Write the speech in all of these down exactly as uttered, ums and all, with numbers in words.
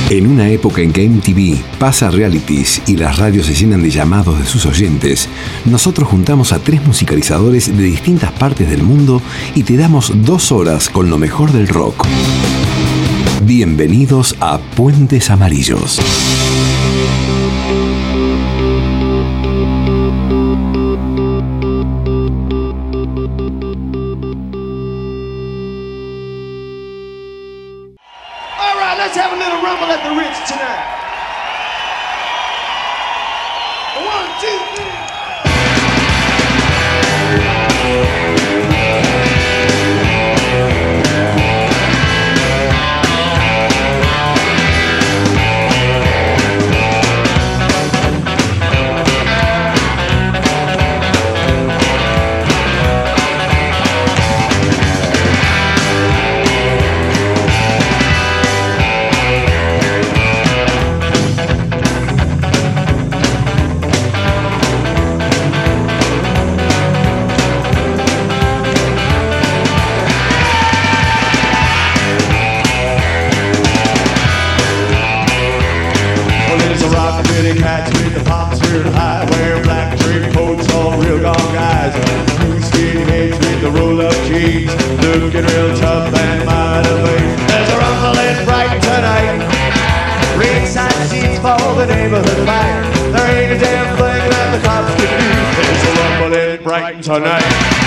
En una época en que M T V pasa realities y las radios se llenan de llamados de sus oyentes, nosotros juntamos a tres musicalizadores de distintas partes del mundo y te damos dos horas con lo mejor del rock. Bienvenidos a Puentes Amarillos. Let's have a little rumble at the Ritz tonight. One, two, three. Looking real tough and motivated. There's a rumble in Brighton tonight. Ringside seats for the neighborhood fight. There ain't a damn thing that the cops can do. There's a rumble in Brighton tonight.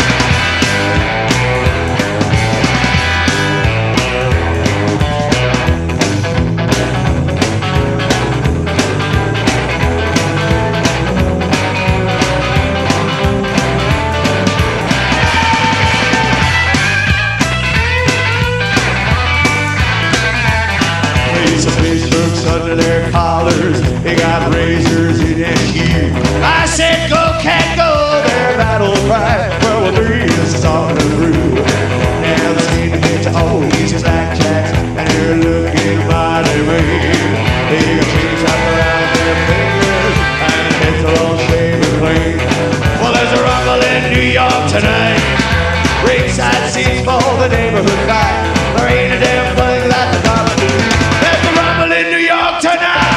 Under their collars, they got razors in their shoes. I said, go cat, go, their battle cry. Well, the three is starting through. Now they seem to get to all these blackjacks, and they're looking mighty mean. They got chains wrapped around their fingers, and it's all shaving clean. Well, there's a rumble in New York tonight. Ringside seats for the neighborhood fight. There ain't a damn thing that the cops do. There's a rumble in New York tonight.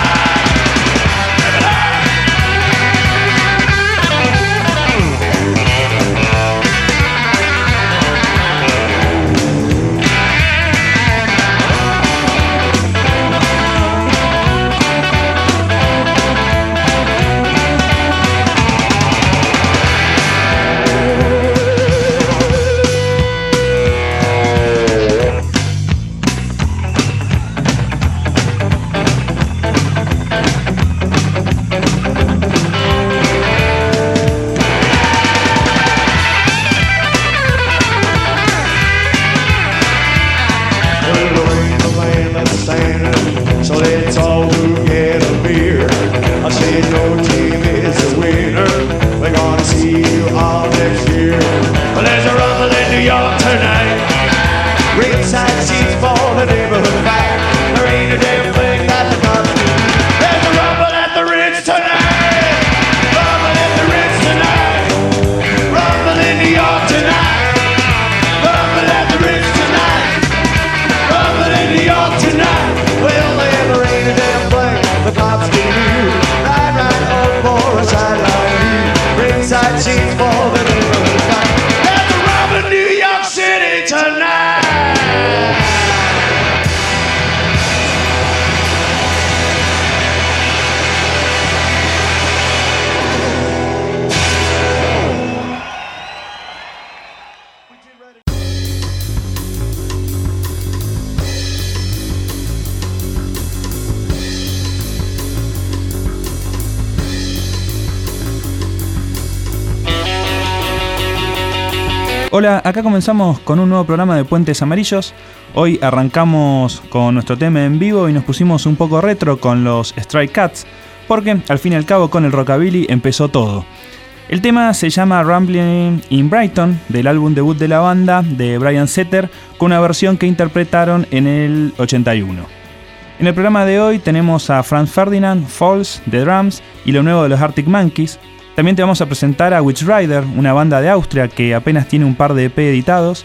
Hola, acá comenzamos con un nuevo programa de Puentes Amarillos. Hoy arrancamos con nuestro tema en vivo y nos pusimos un poco retro con los Stray Cats, porque al fin y al cabo con el rockabilly empezó todo. El tema se llama Rambling in Brighton, del álbum debut de la banda de Brian Setzer, con una versión que interpretaron en el ochenta y uno. En el programa de hoy tenemos a Franz Ferdinand, Falls, The Drums y lo nuevo de los Arctic Monkeys. También te vamos a presentar a Witch Rider, una banda de Austria que apenas tiene un par de E P editados.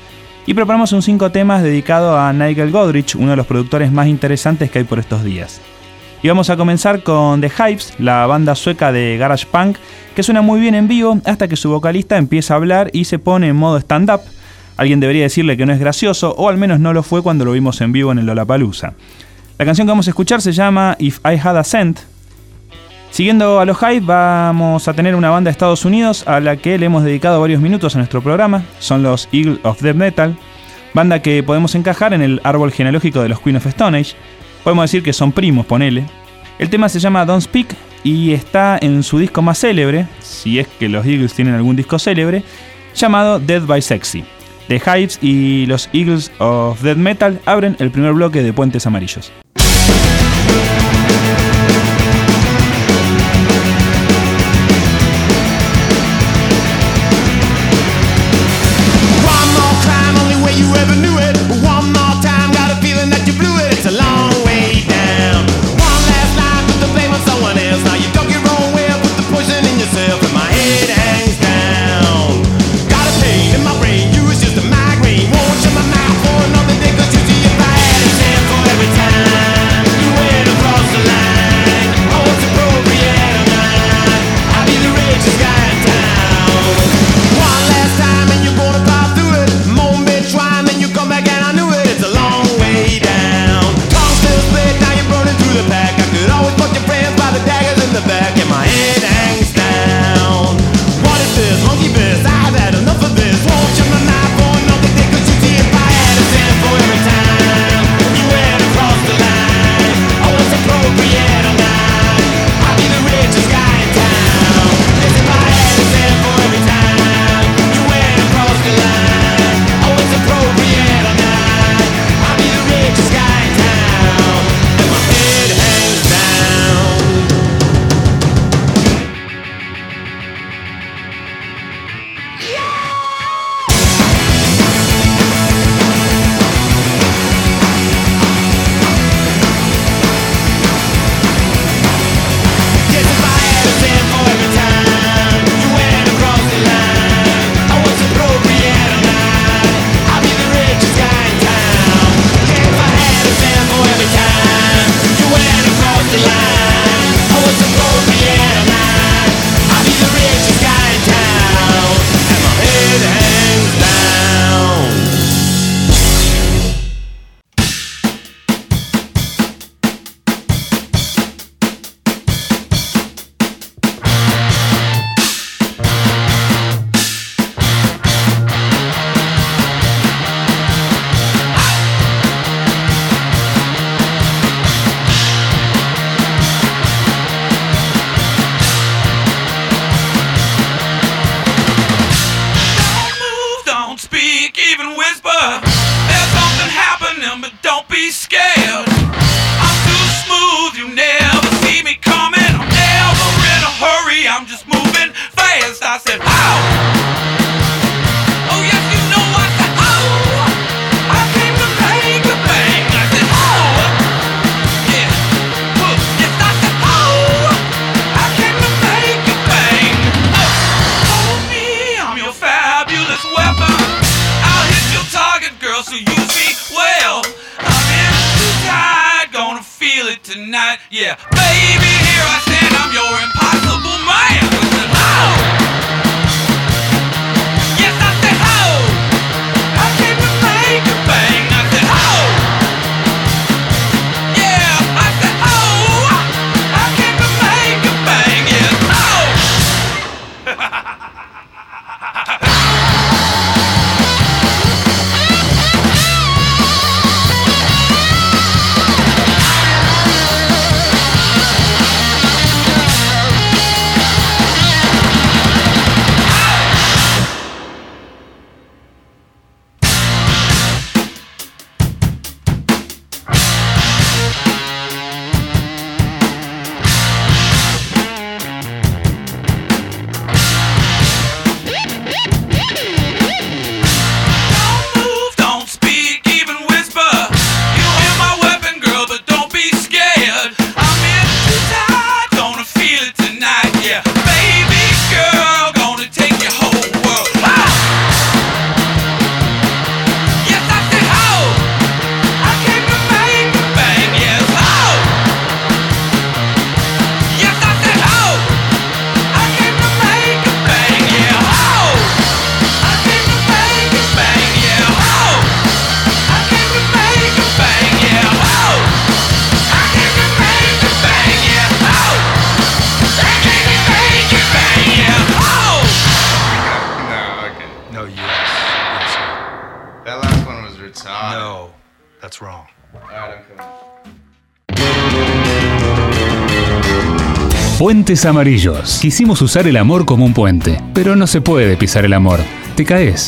y preparamos un cinco temas dedicado a Nigel Godrich, uno de los productores más interesantes que hay por estos días. Y vamos a comenzar con The Hives, la banda sueca de garage punk, que suena muy bien en vivo hasta que su vocalista empieza a hablar y se pone en modo stand-up. Alguien debería decirle que no es gracioso, o al menos no lo fue cuando lo vimos en vivo en el Lollapalooza. La canción que vamos a escuchar se llama If I Had a Cent. Siguiendo a los Hives, vamos a tener una banda de Estados Unidos a la que le hemos dedicado varios minutos en nuestro programa. Son los Eagles of Death Metal, banda que podemos encajar en el árbol genealógico de los Queen of Stone Age. Podemos decir que son primos, ponele. El tema se llama Don't Speak y está en su disco más célebre, si es que los Eagles tienen algún disco célebre, llamado Dead by Sexy. The Hives y los Eagles of Death Metal abren el primer bloque de Puentes Amarillos. what's wrong. Puentes amarillos. Quisimos usar el amor como un puente, pero no se puede pisar el amor. Te caes.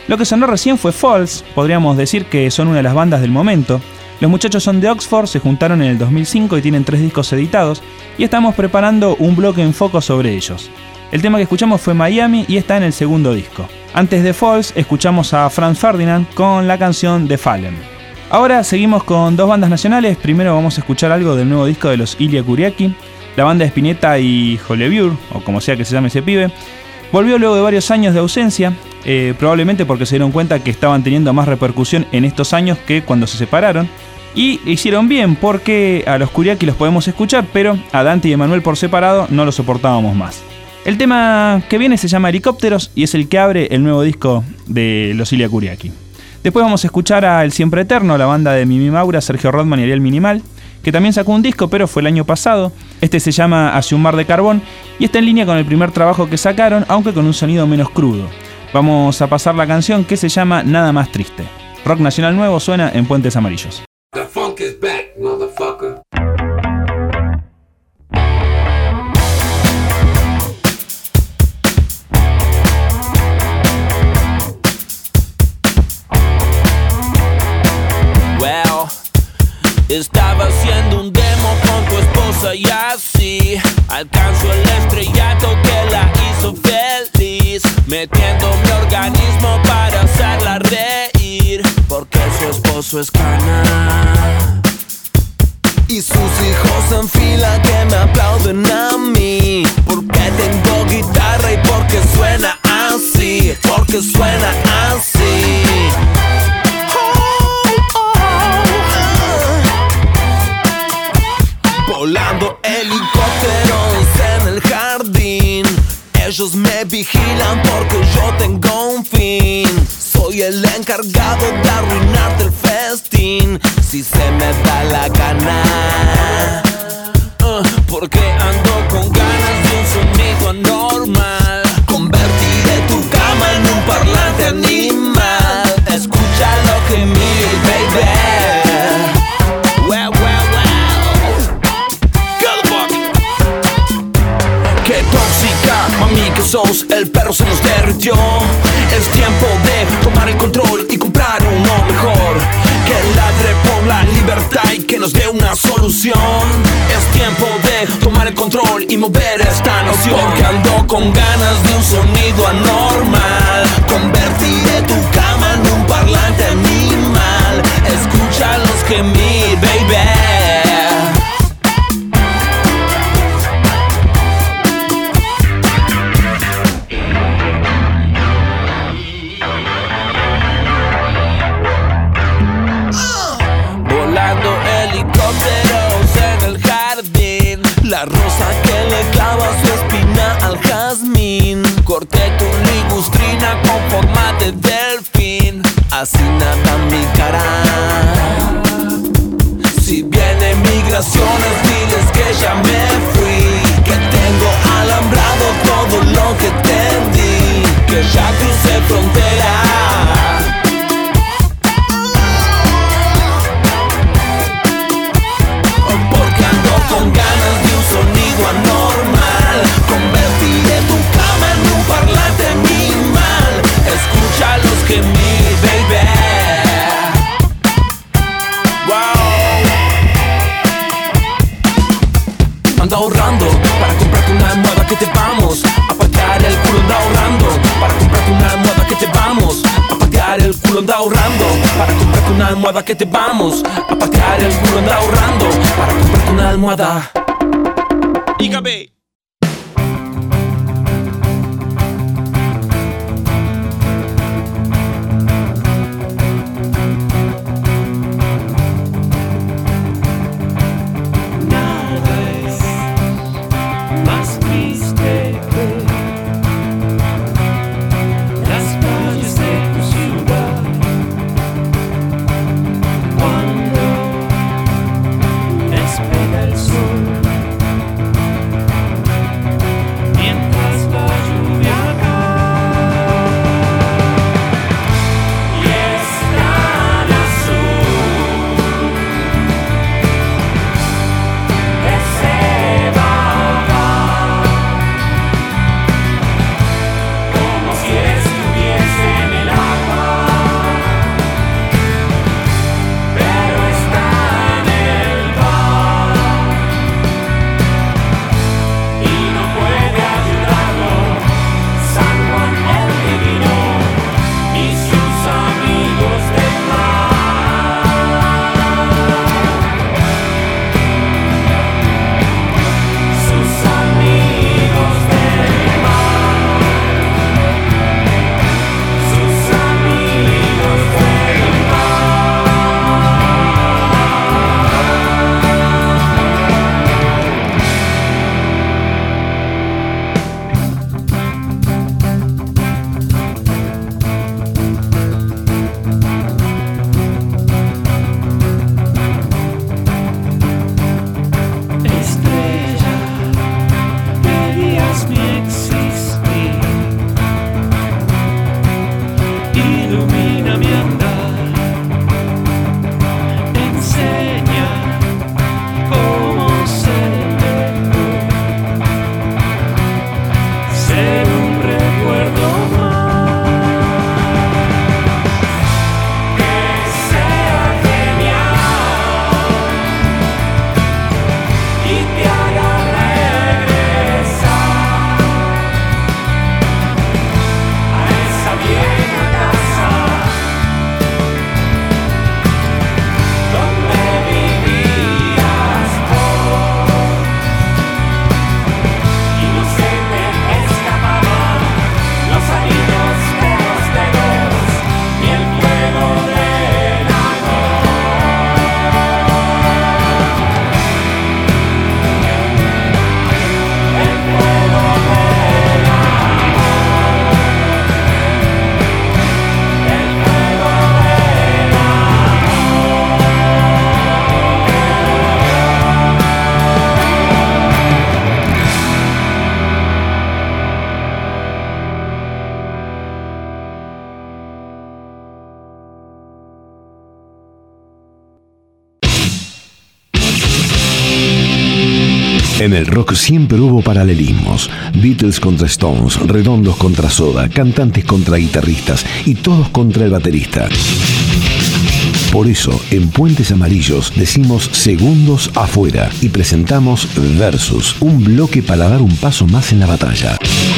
Lo que sonó recién fue Falls, podríamos decir que son una de las bandas del momento. Los muchachos son de Oxford, se juntaron en el dos mil cinco y tienen tres discos editados, y estamos preparando un bloque en foco sobre ellos. El tema que escuchamos fue Miami y está en el segundo disco. Antes de Falls escuchamos a Franz Ferdinand con la canción The Fallen. Ahora seguimos con dos bandas nacionales. Primero vamos a escuchar algo del nuevo disco de los Ilia Kuriaki. La banda de Spinetta y Hollywood, o como sea que se llame ese pibe, volvió luego de varios años de ausencia, eh, probablemente porque se dieron cuenta que estaban teniendo más repercusión en estos años que cuando se separaron. Y hicieron bien, porque a los Kuriaki los podemos escuchar, pero a Dante y Emanuel por separado no los soportábamos más. El tema que viene se llama Helicópteros y es el que abre el nuevo disco de los Ilia Kuriaki. Después vamos a escuchar a El Siempre Eterno, la banda de Mimi Maura, Sergio Rodman y Ariel Minimal, que también sacó un disco, pero fue el año pasado. Este se llama Hacia un mar de carbón y está en línea con el primer trabajo que sacaron, aunque con un sonido menos crudo. Vamos a pasar la canción que se llama Nada más triste. Rock nacional nuevo suena en Puentes Amarillos. The funk is back, motherfucker. Well, estaba haciendo un demo con tu esposa y así alcanzó el estrellato que la hizo feliz, metiendo mi organismo para hacerla reír, porque su esposo es cana y sus hijos en fila que me aplauden a mí, porque tengo guitarra y porque suena así, porque suena así. Volando helicópteros en el jardín, ellos me vigilan porque yo tengo un fin. Soy el encargado de arruinarte el festín, si se me da la gana, uh, porque ando con ganas de un sonido anormal. Convertiré tu cama en un parlante animal. Escucha lo que mire, baby. Wow, wow, wow. Qué tóxica, mami, que sos. El perro se nos derritió. Es tiempo de tomar el control y comprar uno mejor, que ladre por la libertad y que nos dé una solución. Es tiempo de tomar el control y mover esta nación, porque ando con ganas de un sonido anormal. Convertiré tu cama en un parlante animal. Escucha los gemir, baby. La rosa que le clava su espina al jazmín. Corté tu ligustrina con forma de delfín. Así nada mi cara. Si viene migraciones, diles que ya me fui, que tengo alambrado todo lo que te di, que ya crucé frontera. Con ganas de un sonido anormal. Convertiré tu cama en un parlante animal. Escucha los gemir, baby. Wow. Ando ahorrando para comprarte una almohada que te vamos a patear el culo. Ando ahorrando para comprarte una almohada que te vamos a patear el culo. Ando ahorrando para comprarte una almohada que te vamos a patear el culo. Ando ahorrando para comprarte una almohada. Dígame. En el rock siempre hubo paralelismos. Beatles contra Stones, Redondos contra Soda, cantantes contra guitarristas y todos contra el baterista. Por eso, en Puentes Amarillos decimos segundos afuera y presentamos Versus, un bloque para dar un paso más en la batalla.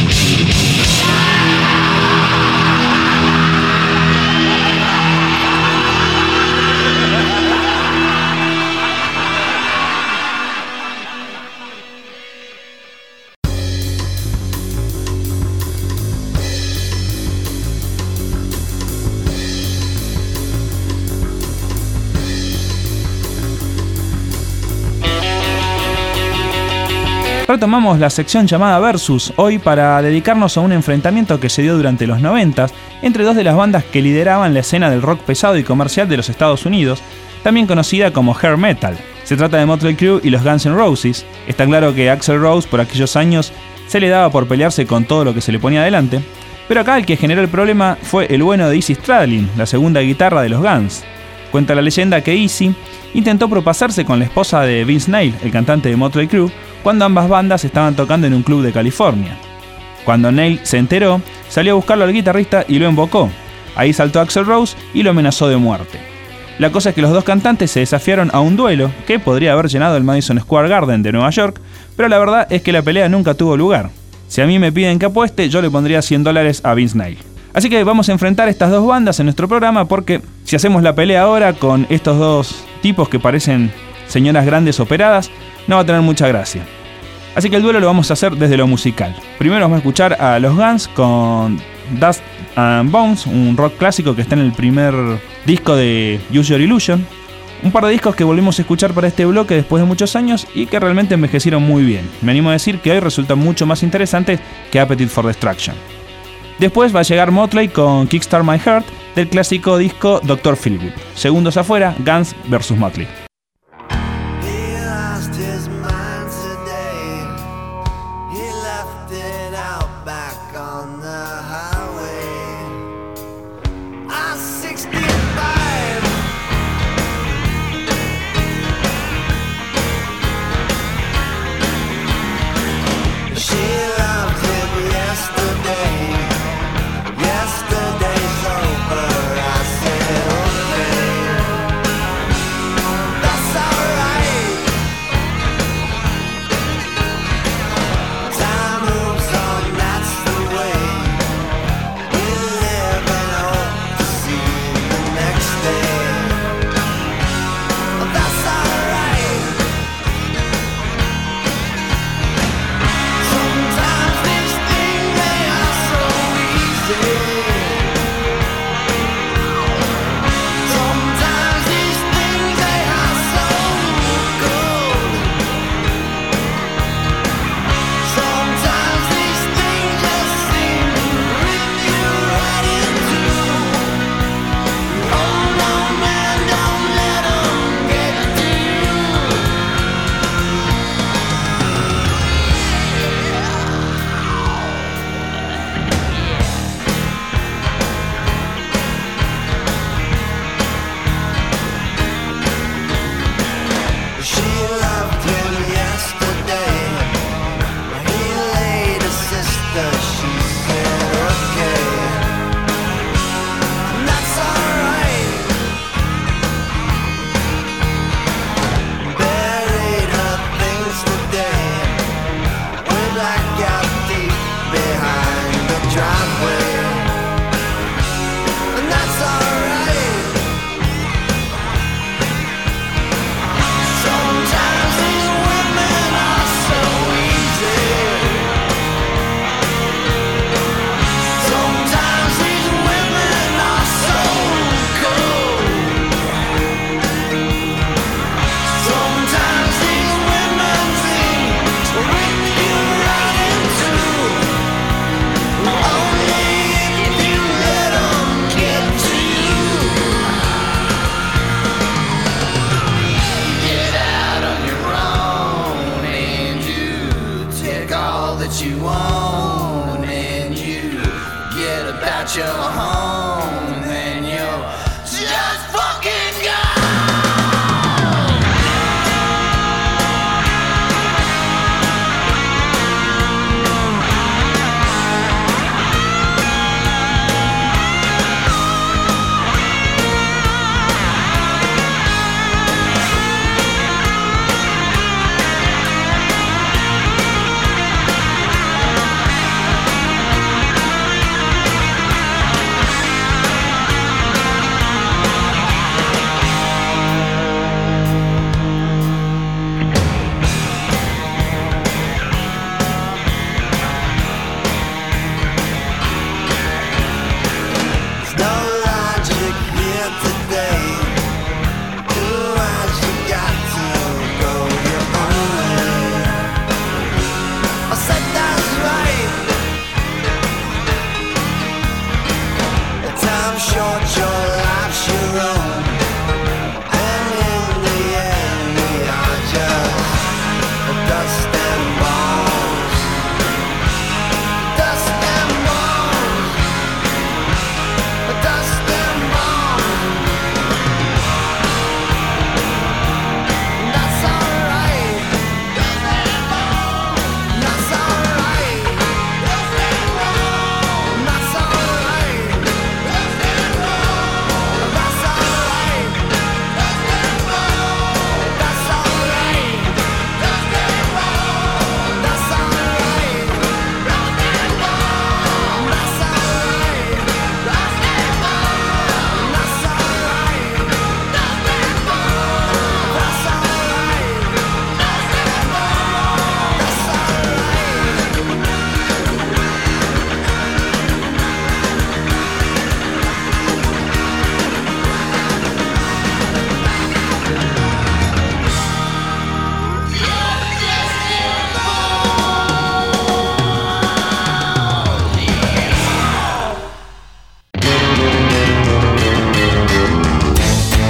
Retomamos la sección llamada Versus, hoy para dedicarnos a un enfrentamiento que se dio durante los noventas entre dos de las bandas que lideraban la escena del rock pesado y comercial de los Estados Unidos, también conocida como hair metal. Se trata de Motley Crue y los Guns N' Roses. Está claro que Axl Rose por aquellos años se le daba por pelearse con todo lo que se le ponía adelante, pero acá el que generó el problema fue el bueno de Izzy Stradlin, la segunda guitarra de los Guns. Cuenta la leyenda que Izzy intentó propasarse con la esposa de Vince Neil, el cantante de Motley Crue, cuando ambas bandas estaban tocando en un club de California. Cuando Neil se enteró, salió a buscarlo al guitarrista y lo invocó. Ahí saltó Axl Rose y lo amenazó de muerte. La cosa es que los dos cantantes se desafiaron a un duelo que podría haber llenado el Madison Square Garden de Nueva York, pero la verdad es que la pelea nunca tuvo lugar. Si a mí me piden que apueste, yo le pondría cien dólares a Vince Neil. Así que vamos a enfrentar estas dos bandas en nuestro programa porque si hacemos la pelea ahora con estos dos tipos que parecen señoras grandes operadas, no va a tener mucha gracia. Así que el duelo lo vamos a hacer desde lo musical. Primero vamos a escuchar a los Guns con Dust and Bones, un rock clásico que está en el primer disco de Use Your Illusion. Un par de discos que volvimos a escuchar para este bloque después de muchos años y que realmente envejecieron muy bien. Me animo a decir que hoy resultan mucho más interesantes que Appetite for Destruction. Después va a llegar Motley con Kickstart My Heart del clásico disco doctor Feelgood. Segundos afuera, Guns versus Motley.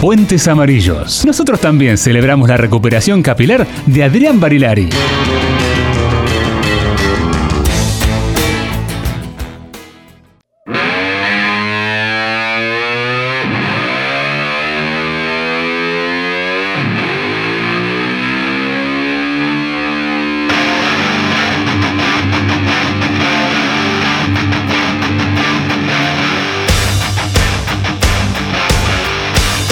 Puentes Amarillos. Nosotros también celebramos la recuperación capilar de Adrián Barilari.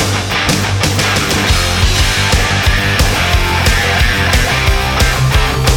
We'll be right back.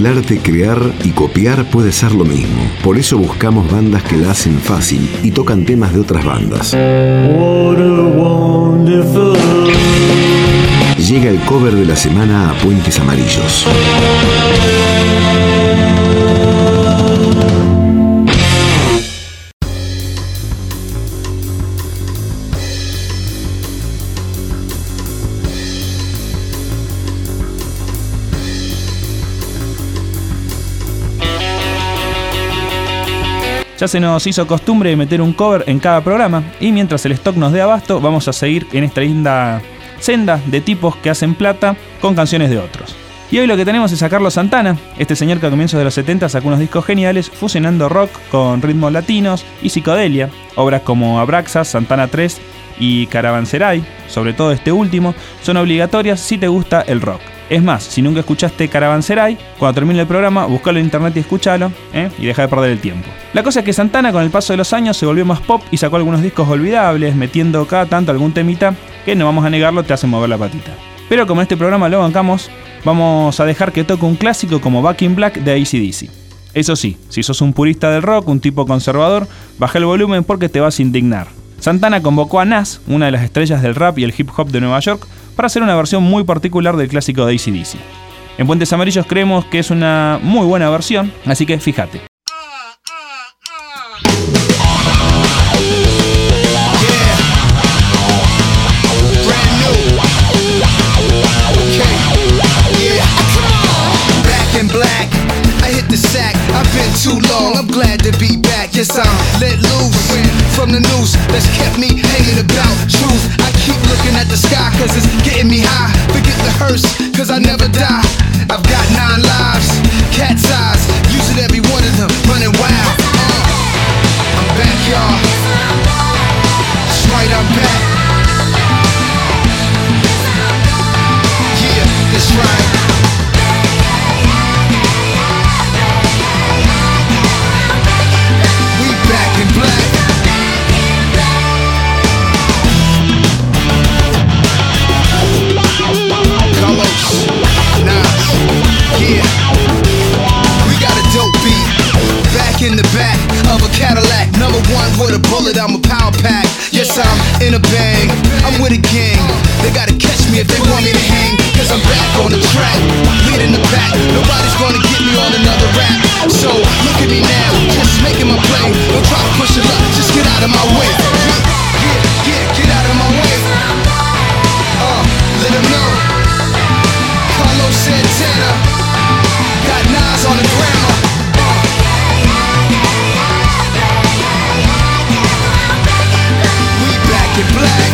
el arte, crear y copiar puede ser lo mismo. Por eso buscamos bandas que la hacen fácil y tocan temas de otras bandas. Llega el cover de la semana a Puentes Amarillos. Ya se nos hizo costumbre meter un cover en cada programa y mientras el stock nos dé abasto vamos a seguir en esta linda senda de tipos que hacen plata con canciones de otros. Y hoy lo que tenemos es a Carlos Santana, este señor que a comienzos de los setenta sacó unos discos geniales fusionando rock con ritmos latinos y psicodelia. Obras como Abraxas, Santana tres y Caravanserai, sobre todo este último, son obligatorias si te gusta el rock. Es más, si nunca escuchaste Caravanserai, cuando termine el programa, buscalo en internet y escúchalo, ¿eh? y deja de perder el tiempo. La cosa es que Santana con el paso de los años se volvió más pop y sacó algunos discos olvidables, metiendo cada tanto algún temita que, no vamos a negarlo, te hacen mover la patita. Pero como en este programa lo bancamos, vamos a dejar que toque un clásico como Back in Black de A C D C. Eso sí, si sos un purista del rock, un tipo conservador, baja el volumen porque te vas a indignar. Santana convocó a Nas, una de las estrellas del rap y el hip hop de Nueva York, para hacer una versión muy particular del clásico de A C D C. En Puentes Amarillos creemos que es una muy buena versión, así que fíjate. I've been too long, I'm glad to be back. Yes, I'm let loose from the noose that's kept me hanging about truth. I keep looking at the sky cause it's getting me high. Forget the hearse cause I never die. I've got nine lives, cat's eyes, using every one of them, running wild. uh, I'm back, y'all. That's right, I'm back. Yeah, that's right. Black. Carlos, Nas, yeah. We got a dope beat. Back in the back of a Cadillac. Number one with a bullet, I'm a power pack. Yes, I'm in a bang, I'm with a gang. They gotta catch me if they want me to hang. Cause I'm back on the track, leading the pack. Nobody's gonna get me on another rap. So look at me now, just making my play. Don't try to push it up, just get out of my way. Yeah, yeah, get out of my way. Uh, let them know. Carlos Santana got Nas on the grammar. We back in black.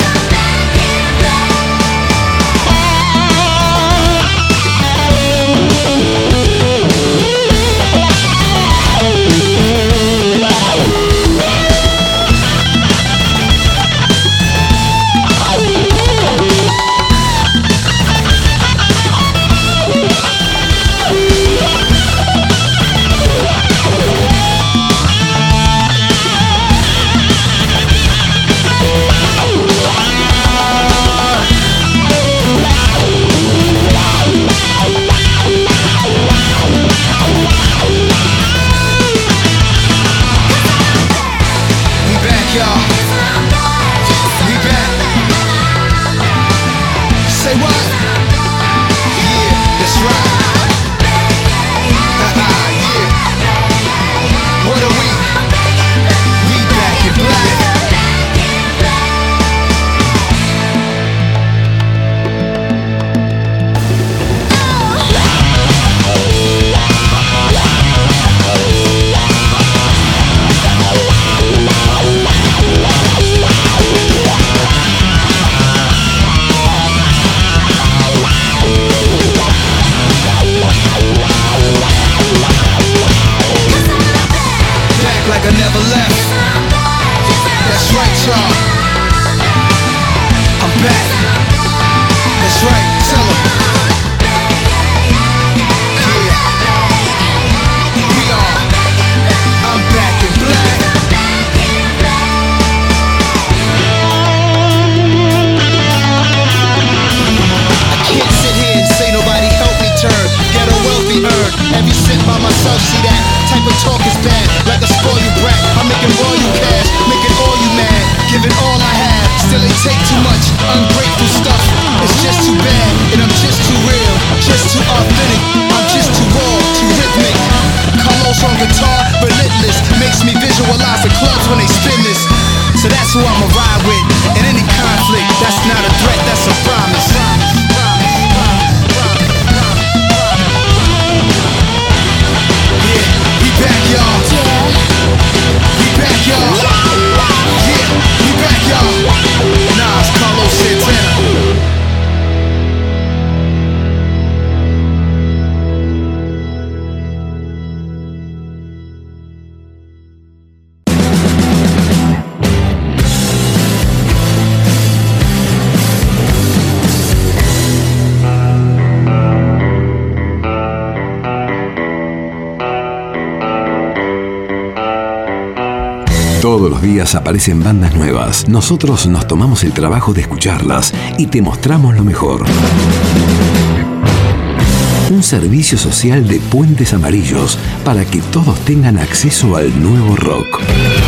Every take too much ungrateful stuff. It's just too bad, and I'm just too real, just too authentic. I'm just too raw, too rhythmic. Carlos on guitar, relentless, makes me visualize the clubs when they spin this. So that's who I'ma ride with. In any conflict, that's not a threat, that's a promise. Yeah, we back, y'all. We back, y'all. Yeah, we back, y'all. Nah, it's Carlos Santana. Todos los días aparecen bandas nuevas. Nosotros nos tomamos el trabajo de escucharlas y te mostramos lo mejor. Un servicio social de Puentes Amarillos para que todos tengan acceso al nuevo rock.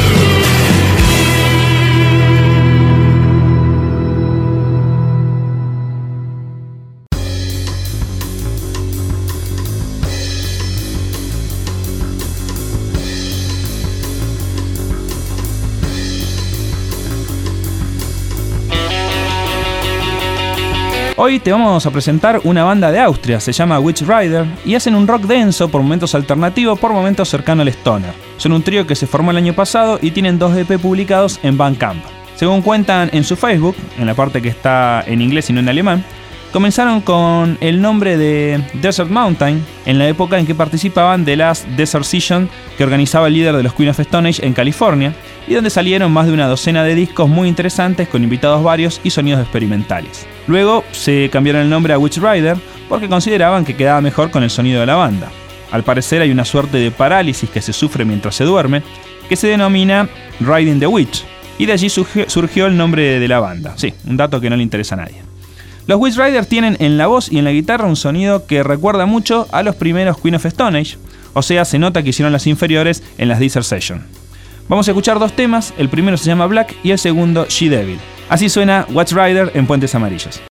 Hoy te vamos a presentar una banda de Austria, se llama Witch Rider, y hacen un rock denso, por momentos alternativo, por momentos cercano al stoner. Son un trío que se formó el año pasado y tienen dos E P publicados en Bandcamp. Según cuentan en su Facebook, en la parte que está en inglés y no en alemán, comenzaron con el nombre de Desert Mountain en la época en que participaban de las Desert Session que organizaba el líder de los Queen of Stone Age en California, y donde salieron más de una docena de discos muy interesantes con invitados varios y sonidos experimentales. Luego se cambiaron el nombre a Witch Rider porque consideraban que quedaba mejor con el sonido de la banda. Al parecer hay una suerte de parálisis que se sufre mientras se duerme, que se denomina Riding the Witch, y de allí surgió, surgió el nombre de la banda. Sí, un dato que no le interesa a nadie. Los Witch Riders tienen en la voz y en la guitarra un sonido que recuerda mucho a los primeros Queen of Stone Age, o sea, se nota que hicieron las inferiores en las Desert Session. Vamos a escuchar dos temas, el primero se llama Black y el segundo She Devil. Así suena Witch Rider en Puentes Amarillos.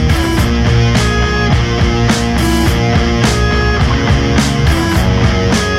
We'll be right back.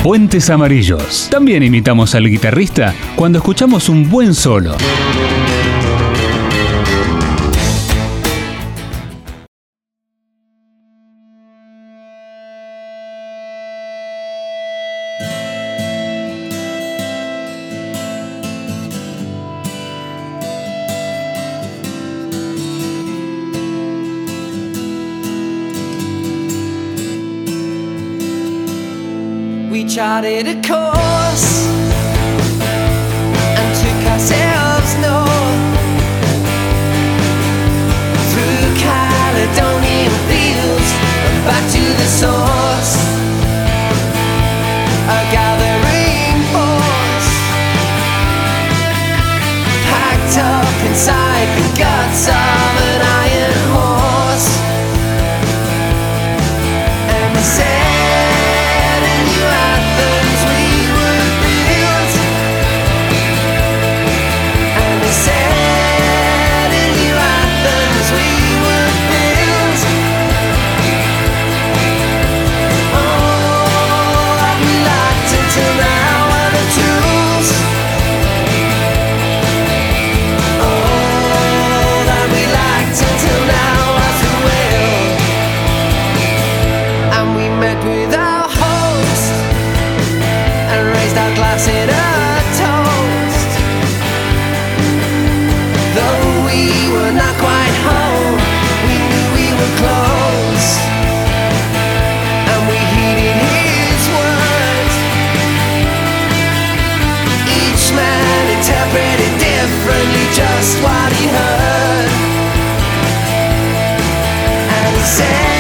Puentes Amarillos. También imitamos al guitarrista cuando escuchamos un buen solo. We charted a course and took ourselves north through Caledonian fields and back to the source. A gathering force packed up inside the guts of an iron horse, and we said in a toast. Though we were not quite home, we knew we were close, and we heeded his words. Each man interpreted differently just what he heard, and he said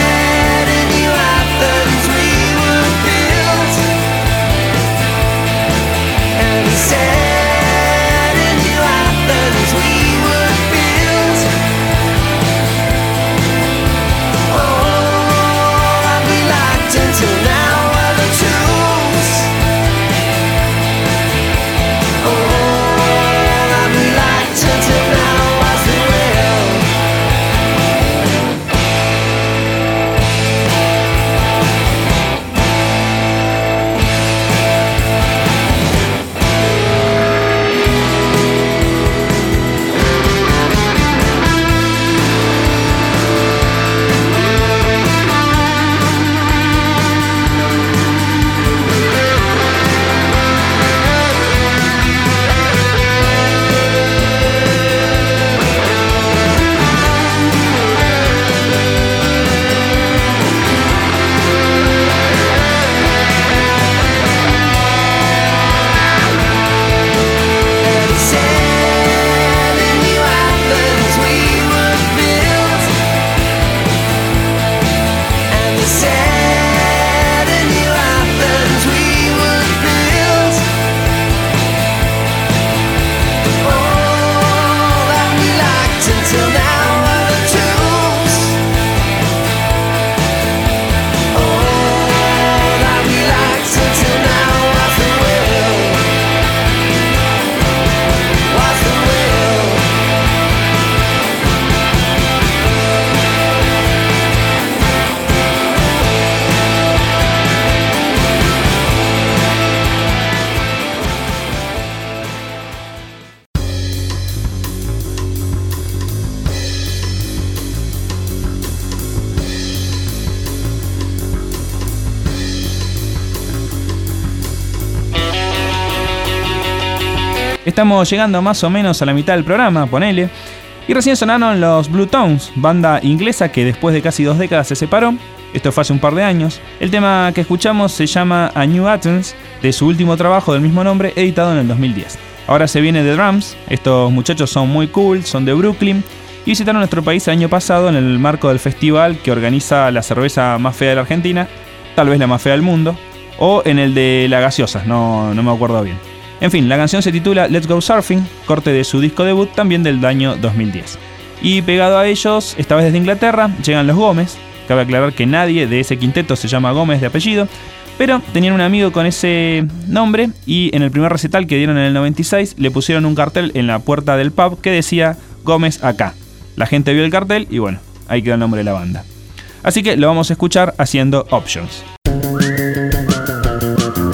Estamos llegando más o menos a la mitad del programa, ponele. Y recién sonaron los Blue Tones, banda inglesa que después de casi dos décadas se separó. Esto fue hace un par de años. El tema que escuchamos se llama A New Athens, de su último trabajo del mismo nombre, editado en el dos mil diez. Ahora se viene The Drums. Estos muchachos son muy cool, son de Brooklyn y visitaron nuestro país el año pasado en el marco del festival que organiza la cerveza más fea de la Argentina, tal vez la más fea del mundo, o en el de la gaseosa, no, no me acuerdo bien. En fin, la canción se titula Let's Go Surfing, corte de su disco debut también del año dos mil diez. Y pegado a ellos, esta vez desde Inglaterra, llegan los Gómez. Cabe aclarar que nadie de ese quinteto se llama Gómez de apellido, pero tenían un amigo con ese nombre y en el primer recital que dieron en el noventa y seis le pusieron un cartel en la puerta del pub que decía Gómez acá. La gente vio el cartel y bueno, ahí quedó el nombre de la banda. Así que lo vamos a escuchar haciendo Options.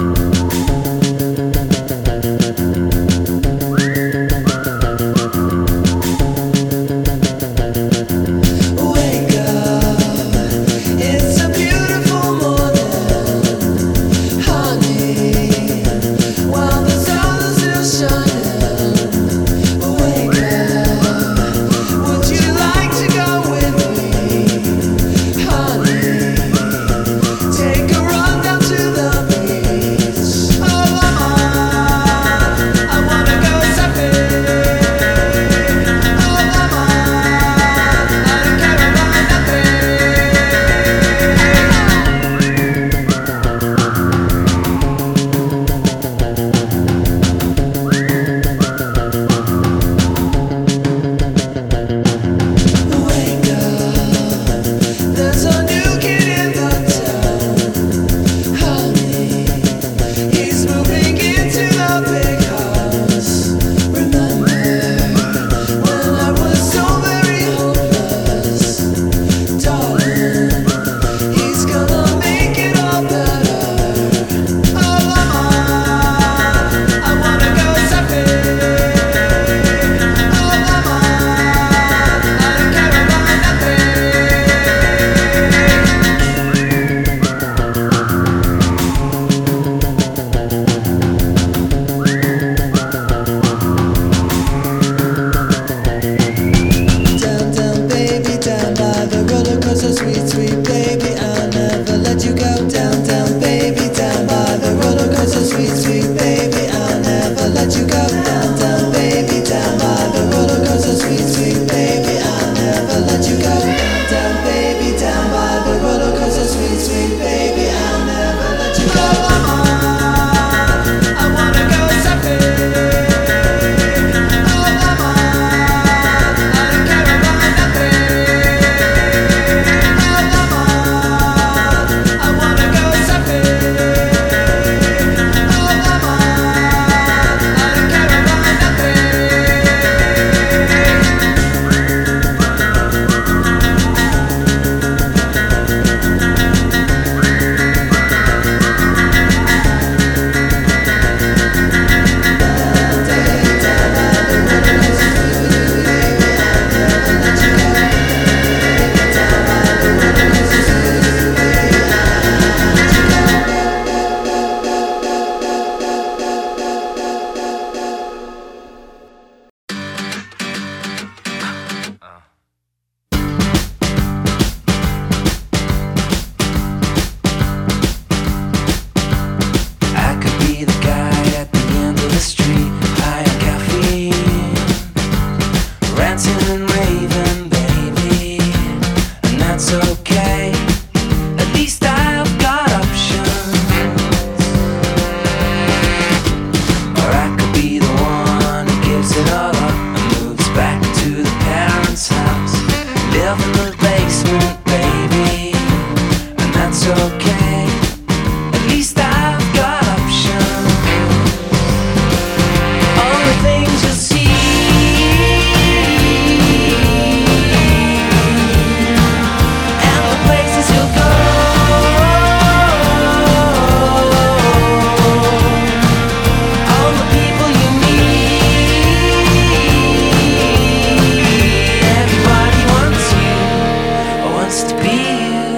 you go down, down, baby, down by the roller coaster, sweet, sweet baby. I'll never let you go down, down, baby, down by the roller coaster, sweet, sweet baby. I'll never let you go down, down, baby, down by the roller coaster, sweet, sweet baby. I'll never let you go. Come on, I wanna go surfing. Oh, come on, I don't care about nothing. Oh, come on, I wanna go surfing. Oh, come on, I don't care about nothing. I could be the guy at the end of the street, high on caffeine, ranting and raving, baby, and that's okay. At least I've got options. Or I could be the one who gives it all up and moves back to the parents' house, live in the basement, baby, and that's okay. At least I've got options. All the things you see, and the places you'll go, all the people you meet. Everybody wants you, or wants to be you.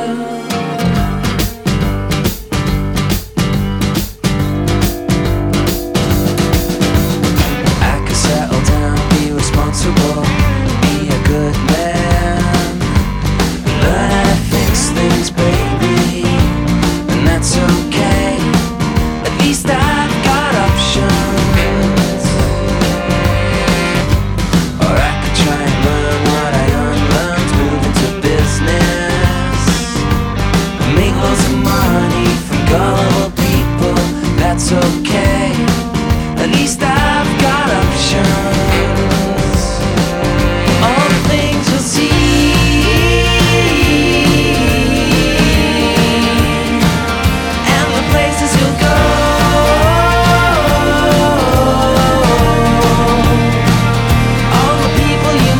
I could settle down, be responsible, be a good man, learn how to fix things, baby, and that's okay. At least I've got options. Or I could try and learn what I unlearned, move into business, make loads of money from gullible people, that's okay. At least I've got options. All the things you'll see, and the places you'll go, all the people you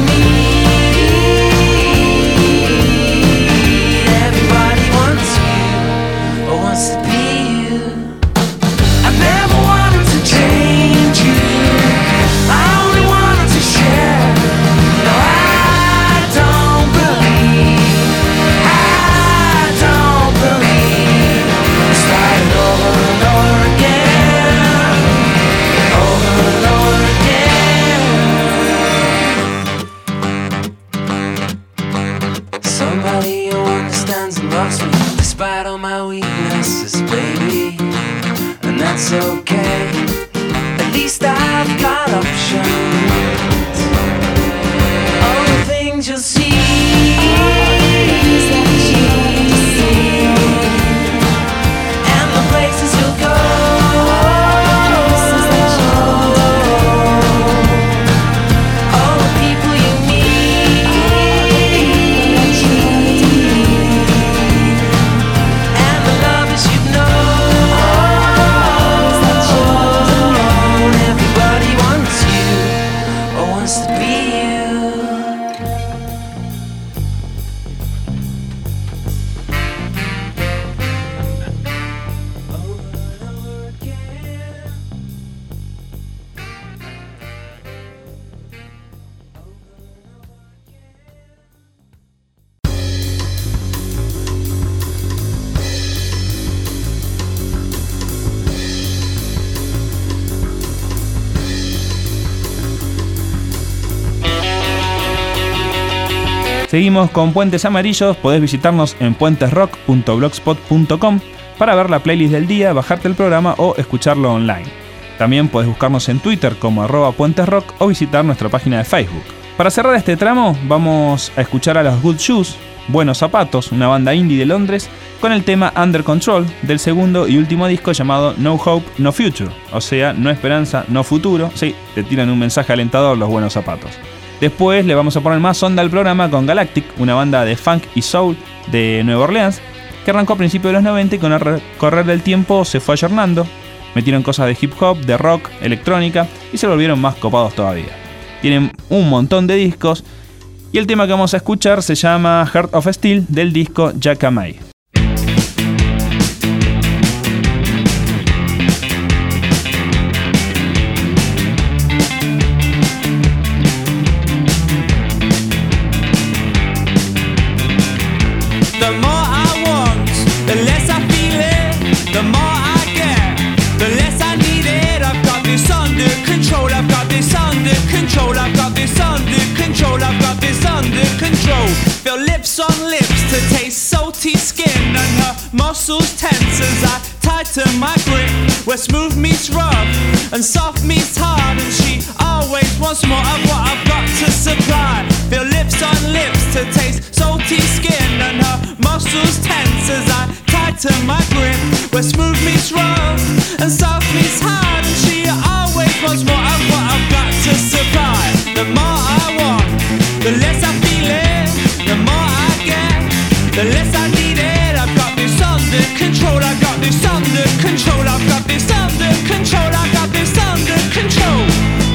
meet. Everybody wants you, or wants to be you. I never wanted to change you, I only wanted to share. No, I don't believe, I don't believe. Starting over and over again, over and over again. Somebody who understands and loves me despite all my weaknesses, baby, and that's okay. At least I've got options. All the things you'll see, and the places you'll go, all the people you meet, and the lovers you've known. Everybody wants you, or wants to be you. Seguimos con Puentes Amarillos. Podés visitarnos en puentes rock punto blogspot punto com para ver la playlist del día, bajarte el programa o escucharlo online. También podés buscarnos en Twitter como arroba puentesrock o visitar nuestra página de Facebook. Para cerrar este tramo, vamos a escuchar a los Good Shoes, Buenos Zapatos, una banda indie de Londres, con el tema Under Control del segundo y último disco llamado No Hope, No Future, o sea, no esperanza, no futuro. Sí, te tiran un mensaje alentador los Buenos Zapatos. Después le vamos a poner más onda al programa con Galactic, una banda de funk y soul de Nueva Orleans, que arrancó a principios de los noventa y con el correr del tiempo se fue ayornando. Metieron cosas de hip hop, de rock, electrónica y se volvieron más copados todavía. Tienen un montón de discos y el tema que vamos a escuchar se llama Heart of Steel del disco Jackamay. The more I want, the less I feel it. The more I get, the less I need it. I've got this under control. I've got this under control. I've got this under control. I've got this under control. Feel lips on lips to taste salty skin, and her muscles tense as I tighten my grip. Where smooth meets rough and soft meets hard, and she always wants more of what I've got to supply. Feel lips on lips to taste salty skin, and her muscles tense as I tighten my grip. Where smooth meets rough and soft meets hard, and she always wants more of what I've got to supply. The more I want, the less I feel it. The more I get, the less I need it. I've got this under control. I've got this under control. I've got this under control. I've got this under control.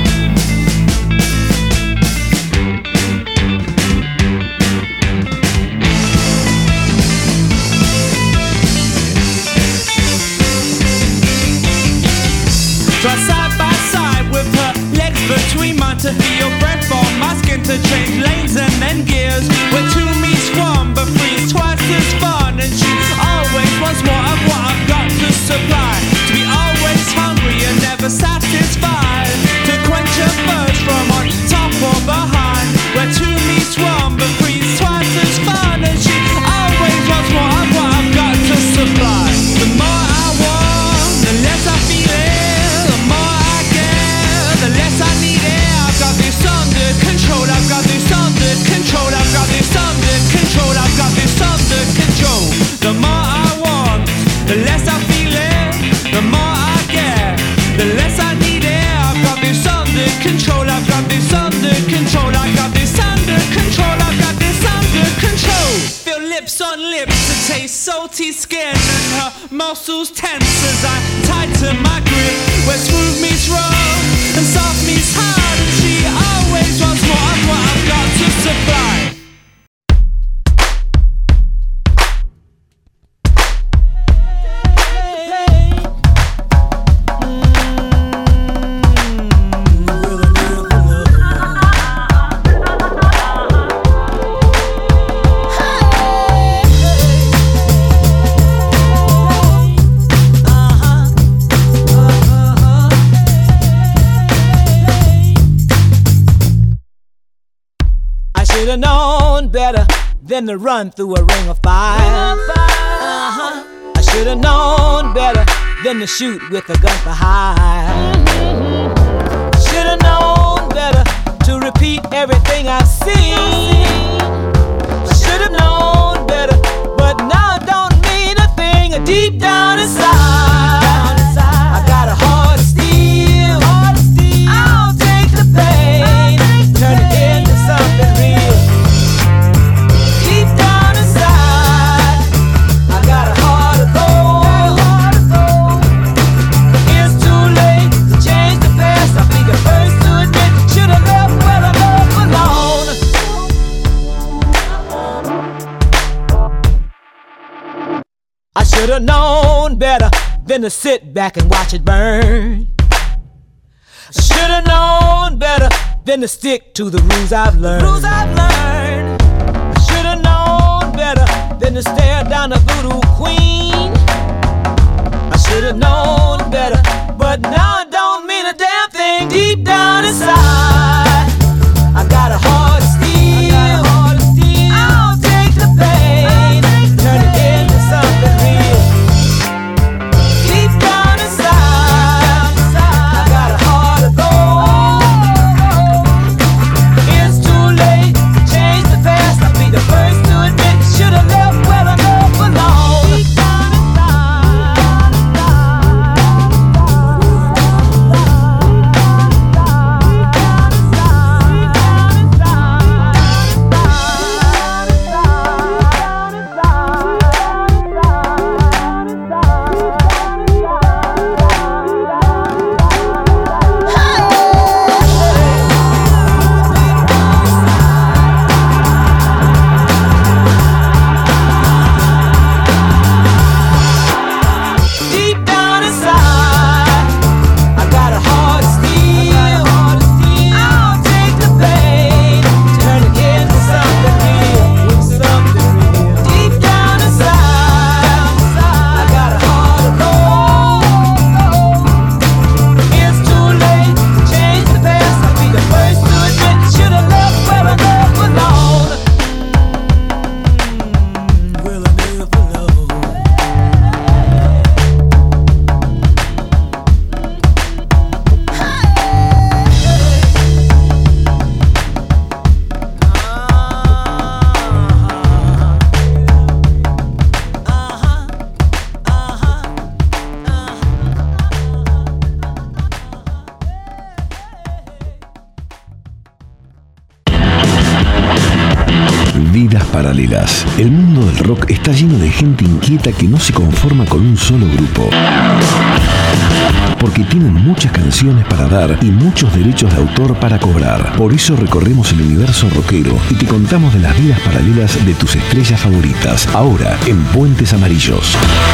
Try side by side with her legs between mine to feel breath on my skin, to change lanes and then gears. Where two meets one, but three is twice as fun, and she always wants more of what I've got to supply. To be always hungry and never satisfied, to quench her thirst from on top or behind. Where two meets one, but three is twice as fun, and she always wants more of what I've got to supply. The more I want, the less I feel it. The more I get, the less I need it. I've got this under control. I've got this under control. I've got this under control. I've got this under control. The more I want, the less I feel it. The more I get, the less I need it. I've got this under control. I've got this under control. I've got this under control. I've got this under control. Feel lips on lips to taste salty skin, and her muscles tense as I tighten my grip. Where smooth meets rough and soft meets hard, and she always wants more of what I've got to supply. Should've known better than to run through a ring of fire. Uh-huh. I should've known better than to shoot with a gun for hire. Mm-hmm. I should've known better to repeat everything I've seen. I should've known better, but now it don't mean a thing. Deep down inside, down inside I got a heart of steel. Heart of steel. I'll take the pain, take the turn pain. It into something real. Deep down inside, I got a heart of gold. It's too late to change the past. I'll be the first to admit, should've left where I love alone. I should've known better than to sit back and watch it burn. I should've known better than to stick to the rules I've learned. Rules I've learned. I should've known better than to stare down the voodoo queen. I should've known better, but now it don't mean a damn thing. Deep down inside, I got a heart of steel. I got a heart of steel. paralelas. El mundo del rock está lleno de gente inquieta que no se conforma con un solo grupo. Porque tienen muchas canciones para dar y muchos derechos de autor para cobrar. Por eso recorremos el universo rockero y te contamos de las vidas paralelas de tus estrellas favoritas. Ahora en Puentes Amarillos.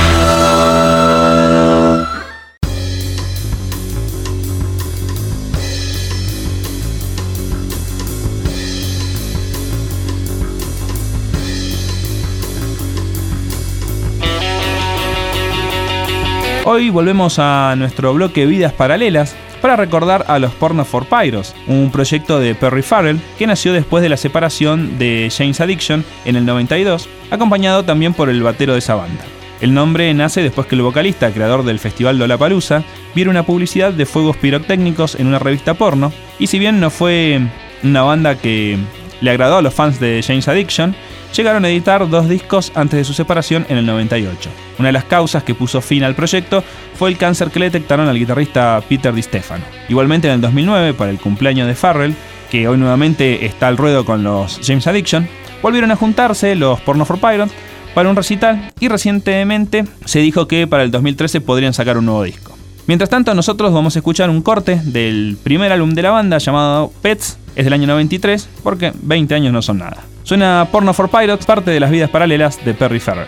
Hoy volvemos a nuestro bloque Vidas Paralelas para recordar a los Porno for Pyros, un proyecto de Perry Farrell que nació después de la separación de Jane's Addiction en el noventa y dos, acompañado también por el batero de esa banda. El nombre nace después que el vocalista, creador del festival Lollapalooza, viera una publicidad de fuegos pirotécnicos en una revista porno, y si bien no fue una banda que le agradó a los fans de Jane's Addiction, llegaron a editar dos discos antes de su separación en el noventa y ocho. Una de las causas que puso fin al proyecto fue el cáncer que le detectaron al guitarrista Peter DiStefano. Igualmente en el dos mil nueve, para el cumpleaños de Farrell, que hoy nuevamente está al ruedo con los Jane's Addiction, volvieron a juntarse los Porno for Pyros para un recital y recientemente se dijo que para el dos mil trece podrían sacar un nuevo disco. Mientras tanto, nosotros vamos a escuchar un corte del primer álbum de la banda llamado Pets, es del año noventa y tres, porque veinte años no son nada. Suena Porno for Pyros, parte de las vidas paralelas de Perry Farrell.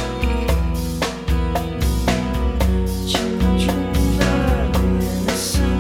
Children are innocent.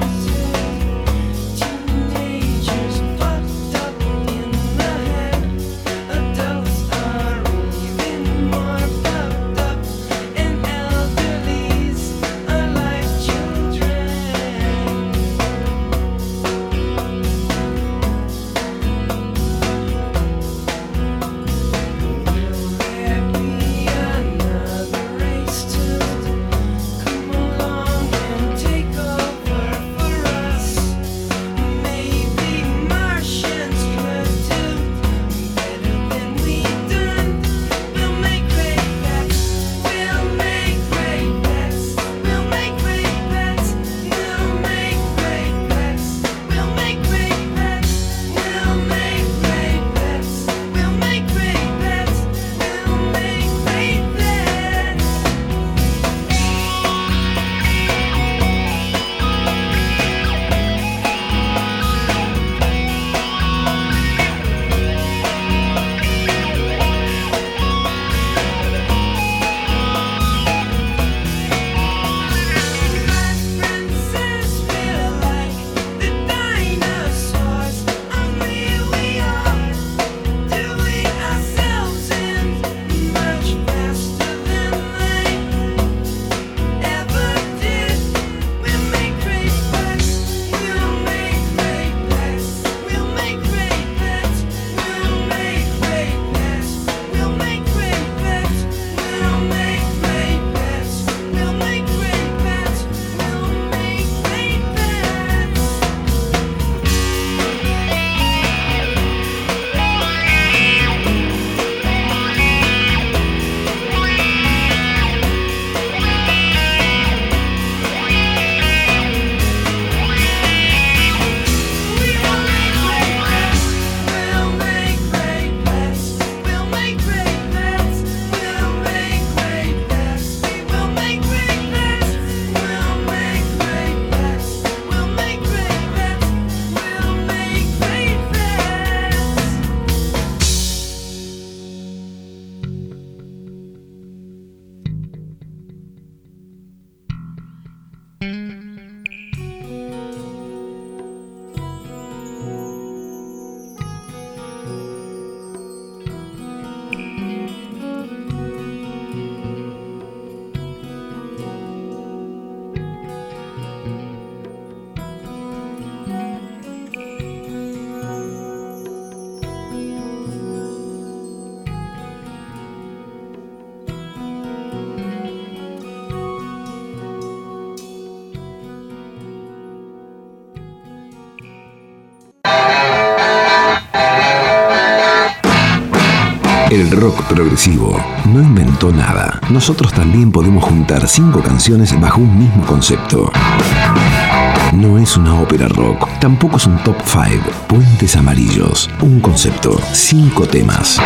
El rock progresivo no inventó nada. Nosotros también podemos juntar cinco canciones bajo un mismo concepto. No es una ópera rock, tampoco es un top cinco. Puentes Amarillos, un concepto, cinco temas.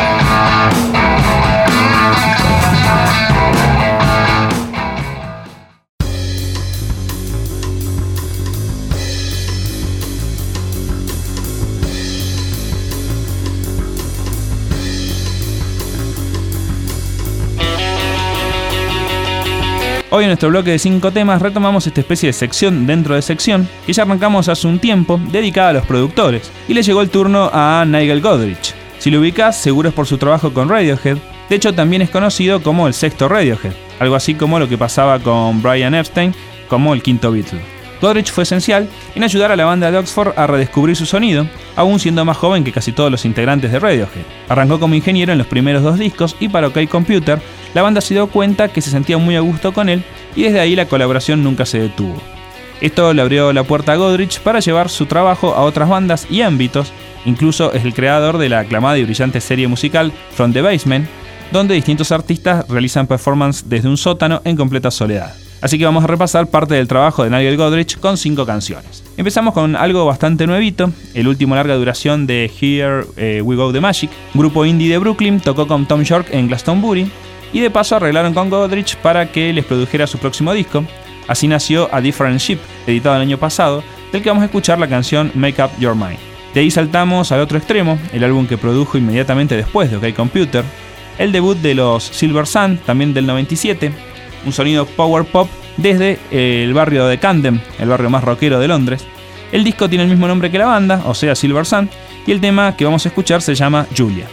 Hoy en nuestro bloque de cinco temas retomamos esta especie de sección dentro de sección que ya arrancamos hace un tiempo dedicada a los productores y le llegó el turno a Nigel Godrich. Si lo ubicás, seguro es por su trabajo con Radiohead. De hecho, también es conocido como el sexto Radiohead, algo así como lo que pasaba con Brian Epstein como el quinto Beatle. Godrich fue esencial en ayudar a la banda de Oxford a redescubrir su sonido, aún siendo más joven que casi todos los integrantes de Radiohead. Arrancó como ingeniero en los primeros dos discos y para OK Computer, la banda se dio cuenta que se sentía muy a gusto con él y desde ahí la colaboración nunca se detuvo. Esto le abrió la puerta a Godrich para llevar su trabajo a otras bandas y ámbitos, incluso es el creador de la aclamada y brillante serie musical From the Basement, donde distintos artistas realizan performance desde un sótano en completa soledad. Así que vamos a repasar parte del trabajo de Nigel Godrich con cinco canciones. Empezamos con algo bastante nuevito, el último larga duración de Here eh, We Go The Magic. Un grupo indie de Brooklyn tocó con Tom York en Glastonbury y de paso arreglaron con Godrich para que les produjera su próximo disco. Así nació A Different Ship, editado el año pasado, del que vamos a escuchar la canción Make Up Your Mind. De ahí saltamos al otro extremo, el álbum que produjo inmediatamente después de OK Computer, el debut de los Silver Sun, también del noventa y siete, un sonido power pop desde el barrio de Camden, el barrio más rockero de Londres. El disco tiene el mismo nombre que la banda, o sea Silver Sun, y el tema que vamos a escuchar se llama Julia.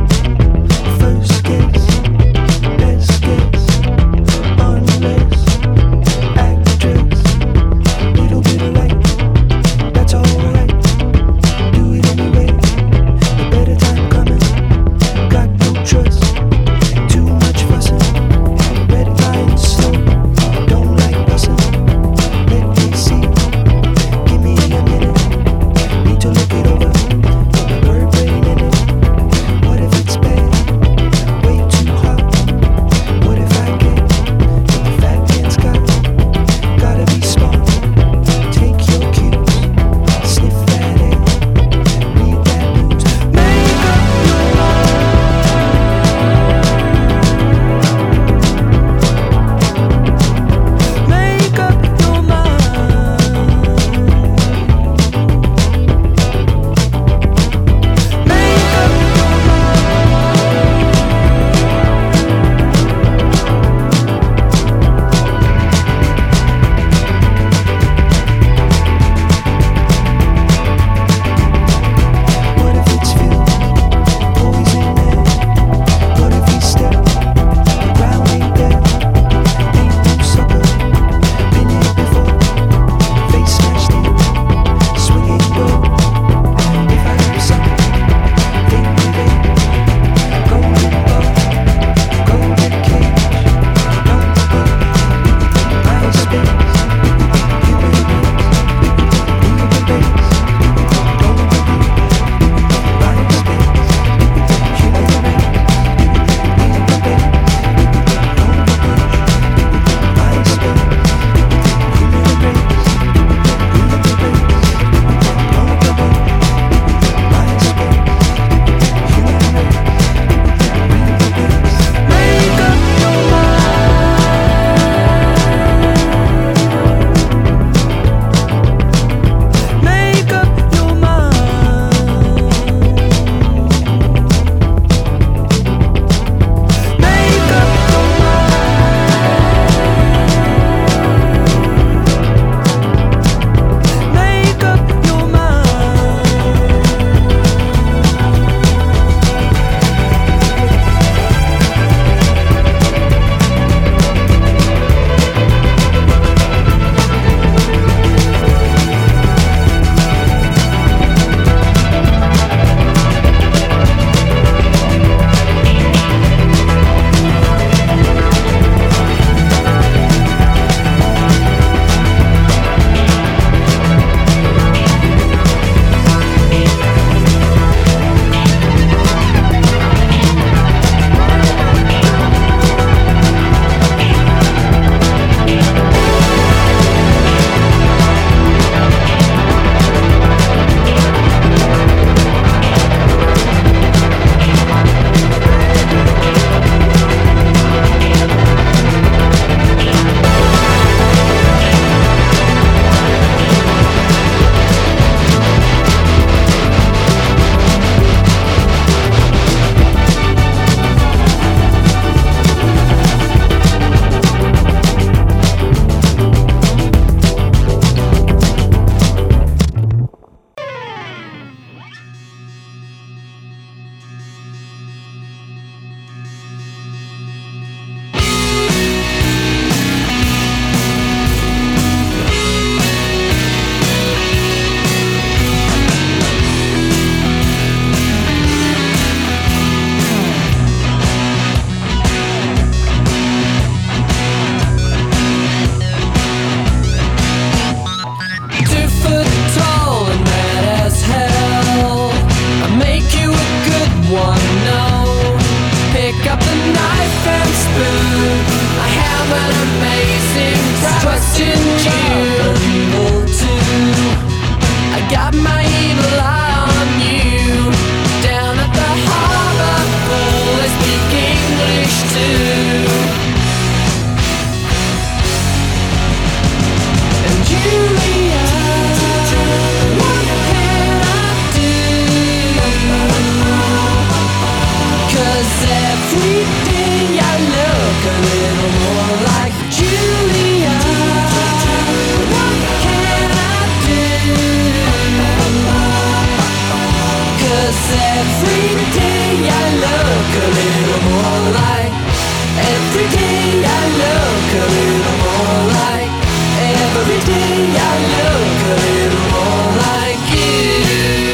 First kiss, best kiss, unless day I look a little more like, every day I look a little more like you.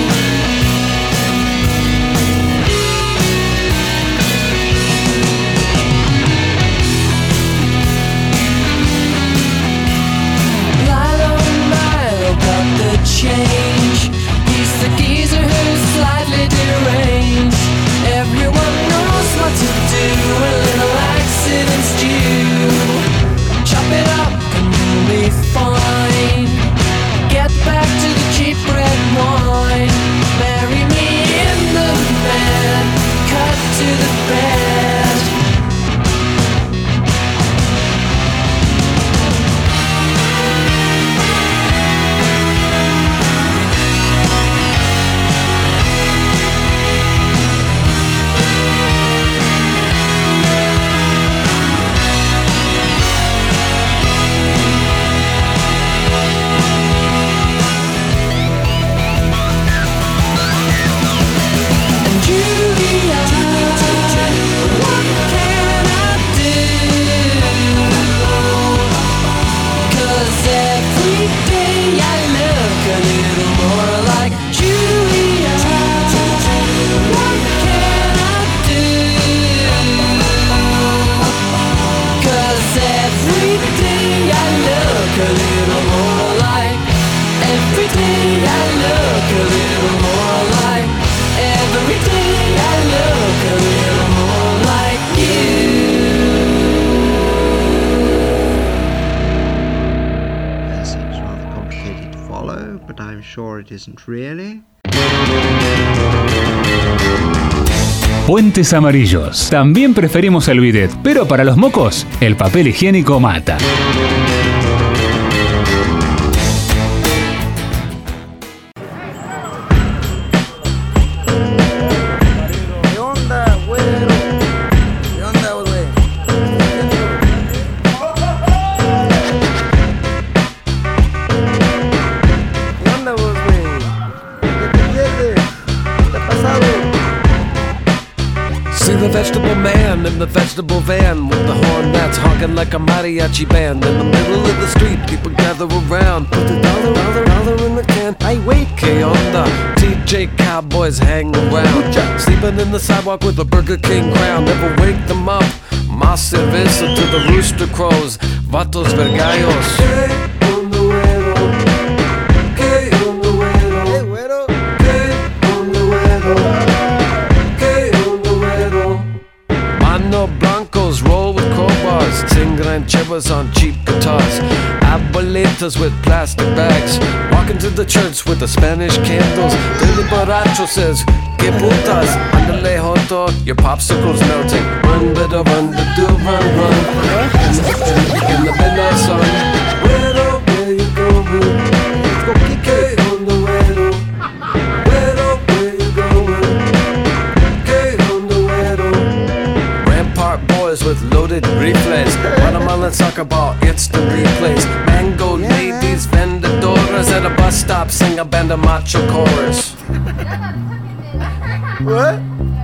Lilo Milo got the change. He's the geezer who's slightly deranged. Everyone knows what to do when little accidents do. Chop it up and you'll be fine. Get back to the cheap red wine. Marry me in the bed. Cut to the bed. Isn't really. Puentes amarillos. También preferimos el bidet, pero para los mocos, el papel higiénico mata. In the vegetable van with the horn that's honking like a mariachi band. In the middle of the street, people gather around. Put the dollar, dollar, dollar in the can. Hey, wait, ¿qué onda? T J Cowboys hang around. Sleeping in the sidewalk with a Burger King crown. Never wake them up. Más cerveza to the rooster crows. Vatos vergallos. Blancos roll with crowbars, sing rancheras on cheap guitars. Abuelitas with plastic bags, walking to the church with the Spanish candles. Billy Borracho says, "Que putas, andale joto, your popsicle's melting." Run, better run, do run, run. In the, in the midnight sun. Where, where you going? Let's go kick it on the window. Where, where you going? Get on the window. Rampart boys with loaded reflays. Guatemalan soccer ball, instant replays. Mango ladies, vendedoras at a bus stop, sing a band of macho chorus. What?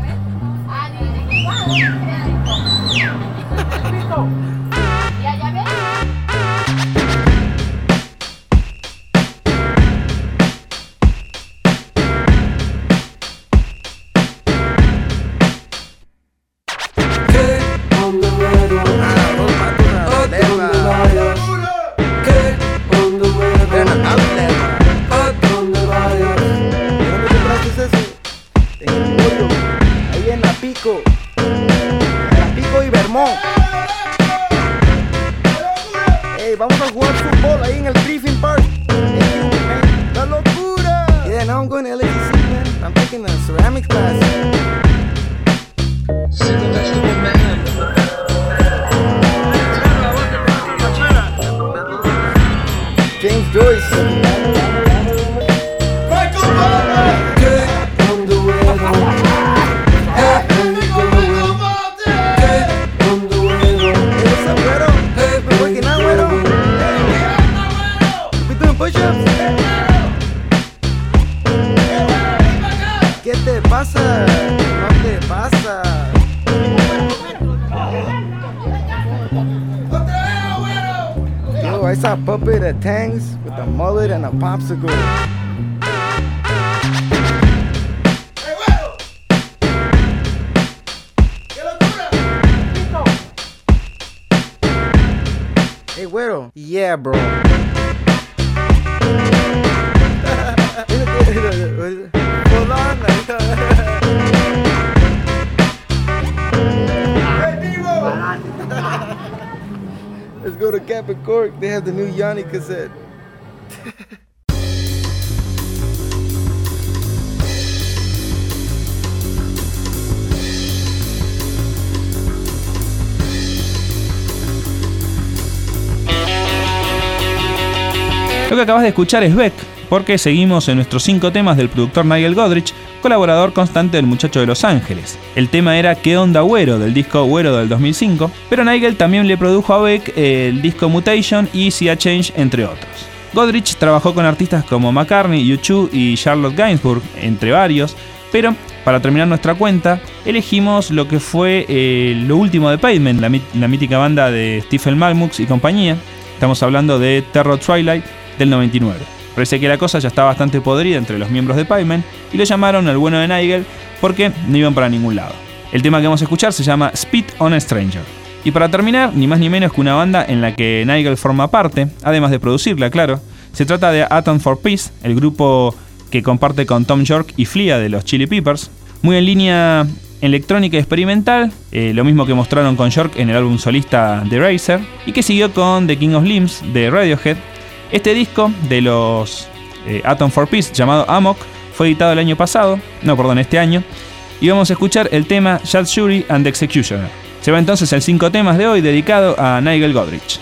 Hey, vamos a jugar fútbol ahí en el Griffin Park. Hey, ¡la locura! Yeah, now I'm going to L A C C, man. I'm taking a ceramics class. See the vegetable man. James Joyce. ¿Qué te pasa? No te pasa. saw Puppet at Tang's with a mullet and a popsicle. Hey, Güero. Yeah, bro. Hold on. Let's go to Cap and Cork. They have the new Yanni cassette. Lo que acabas de escuchar es Beck, porque seguimos en nuestros cinco temas del productor Nigel Godrich, colaborador constante del Muchacho de Los Ángeles. El tema era ¿Qué onda Güero?, del disco Güero del dos mil cinco, pero Nigel también le produjo a Beck el disco Mutation y See a Change, entre otros. Godrich trabajó con artistas como McCartney, U dos y Charlotte Gainsbourg, entre varios, pero para terminar nuestra cuenta, elegimos lo que fue eh, lo último de Pavement, la, mit- la mítica banda de Stephen Malmux y compañía. Estamos hablando de Terror Twilight del noventa y nueve. Parece que la cosa ya está bastante podrida entre los miembros de Pavement y lo llamaron al bueno de Nigel porque no iban para ningún lado. El tema que vamos a escuchar se llama Spit on a Stranger. Y para terminar, ni más ni menos que una banda en la que Nigel forma parte, además de producirla, claro. Se trata de Atom for Peace, el grupo que comparte con Tom York y Flea de los Chili Peppers, muy en línea electrónica y experimental, eh, lo mismo que mostraron con York en el álbum solista The Racer, y que siguió con The King of Limbs de Radiohead. Este disco de los eh, Atom for Peace, llamado Amok, fue editado el año pasado, no, perdón, este año, y vamos a escuchar el tema Judge Jury and the Executioner. Se va entonces el cinco temas de hoy dedicado a Nigel Godrich.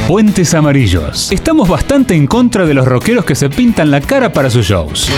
Puentes Amarillos. Estamos bastante en contra de los rockeros que se pintan la cara para sus shows.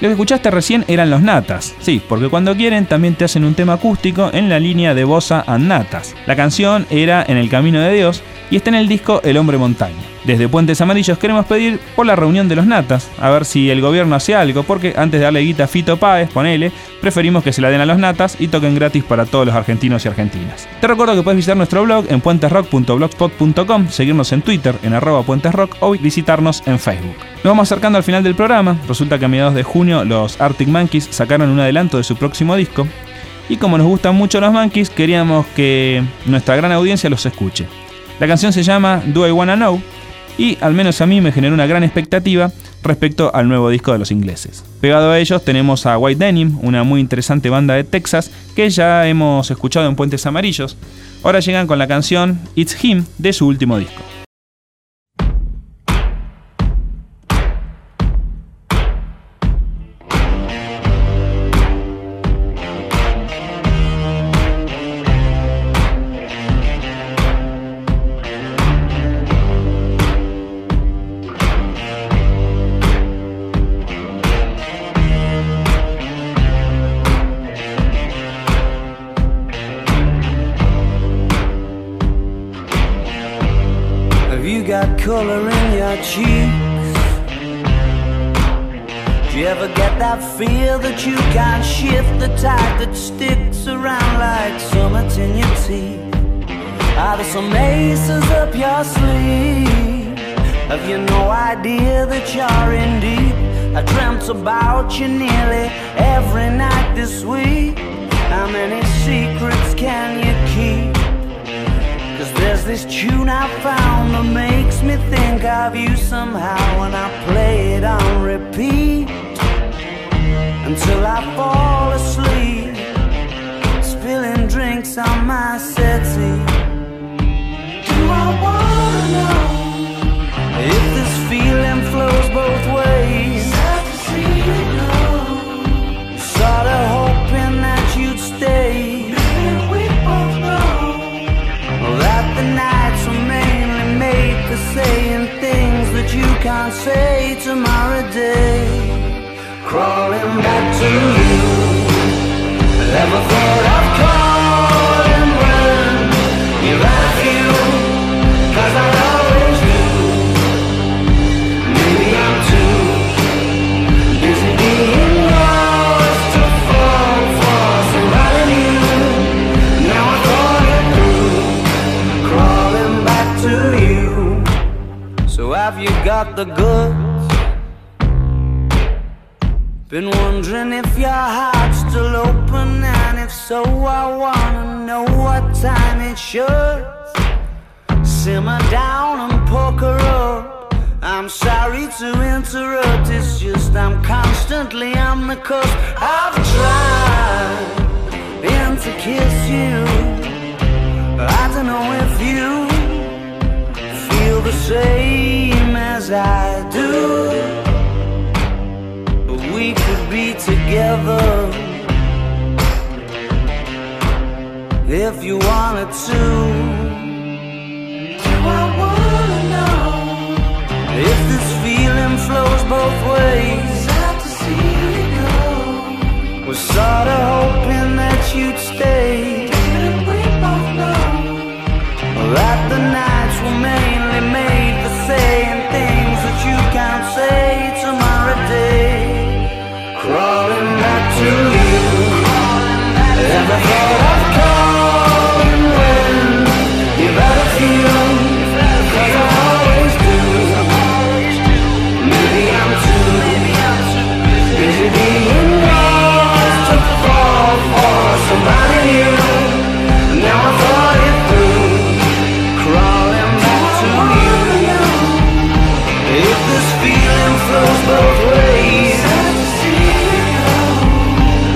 Lo que escuchaste recién eran los Natas, sí, porque cuando quieren también te hacen un tema acústico en la línea de Bossa and Natas. La canción era En el Camino de Dios y está en el disco El Hombre Montaña. Desde Puentes Amarillos queremos pedir por la reunión de los Natas, a ver si el gobierno hace algo, porque antes de darle guita a Fito Páez, ponele, preferimos que se la den a los Natas y toquen gratis para todos los argentinos y argentinas. Te recuerdo que puedes visitar nuestro blog en puentesrock punto blogspot punto com, seguirnos en Twitter en arroba puentesrock o visitarnos en Facebook. Nos vamos acercando al final del programa. Resulta que a mediados de junio los Arctic Monkeys sacaron un adelanto de su próximo disco y como nos gustan mucho los Monkeys, queríamos que nuestra gran audiencia los escuche. La canción se llama Do I Wanna Know y al menos a mí me generó una gran expectativa respecto al nuevo disco de los ingleses. Pegado a ellos tenemos a White Denim, una muy interesante banda de Texas que ya hemos escuchado en Puentes Amarillos. Ahora llegan con la canción It's Him de su último disco. Color in your cheeks. Do you ever get that feel that you can't shift, the tide that sticks around like summits in your teeth? Are there some aces up your sleeve? Have you no idea that you're in deep? I dreamt about you nearly every night this week. How many secrets can you keep? Cause there's this tune I found that makes me think of you somehow, and I play it on repeat until I fall asleep, spilling drinks on my settee. Do I wanna know if this feeling flows both ways? Sad to see you go. Sorta hoping that you'd stay. Maybe we both know that the nights were mainly made for saying things that you can't say tomorrow day. Crawling back to you, never thought of calling when you're out of you, cause I always do. Maybe I'm too busy being lost to fall for somebody new. Now I thought it through, crawling back to you. So have you got the goods? Been wondering if your heart's still open, and if so, I wanna know what time it should. Simmer down and poker up. I'm sorry to interrupt, it's just I'm constantly on the cusp. I've tried been to kiss you. I don't know if you feel the same as I do. We could be together if you wanted to. Do I wanna know if this feeling flows both ways? Sad to see you go. Was sorta hoping that you'd stay. Didn't we both know that the nights were mainly made for saying things that you can't say tomorrow day? Crawling back to you, never thought of calling when you've had a few, cause I always do. Maybe I'm too busy being lost to fall for somebody new. Now I thought it through, crawling back to you. If this feeling flows both ways,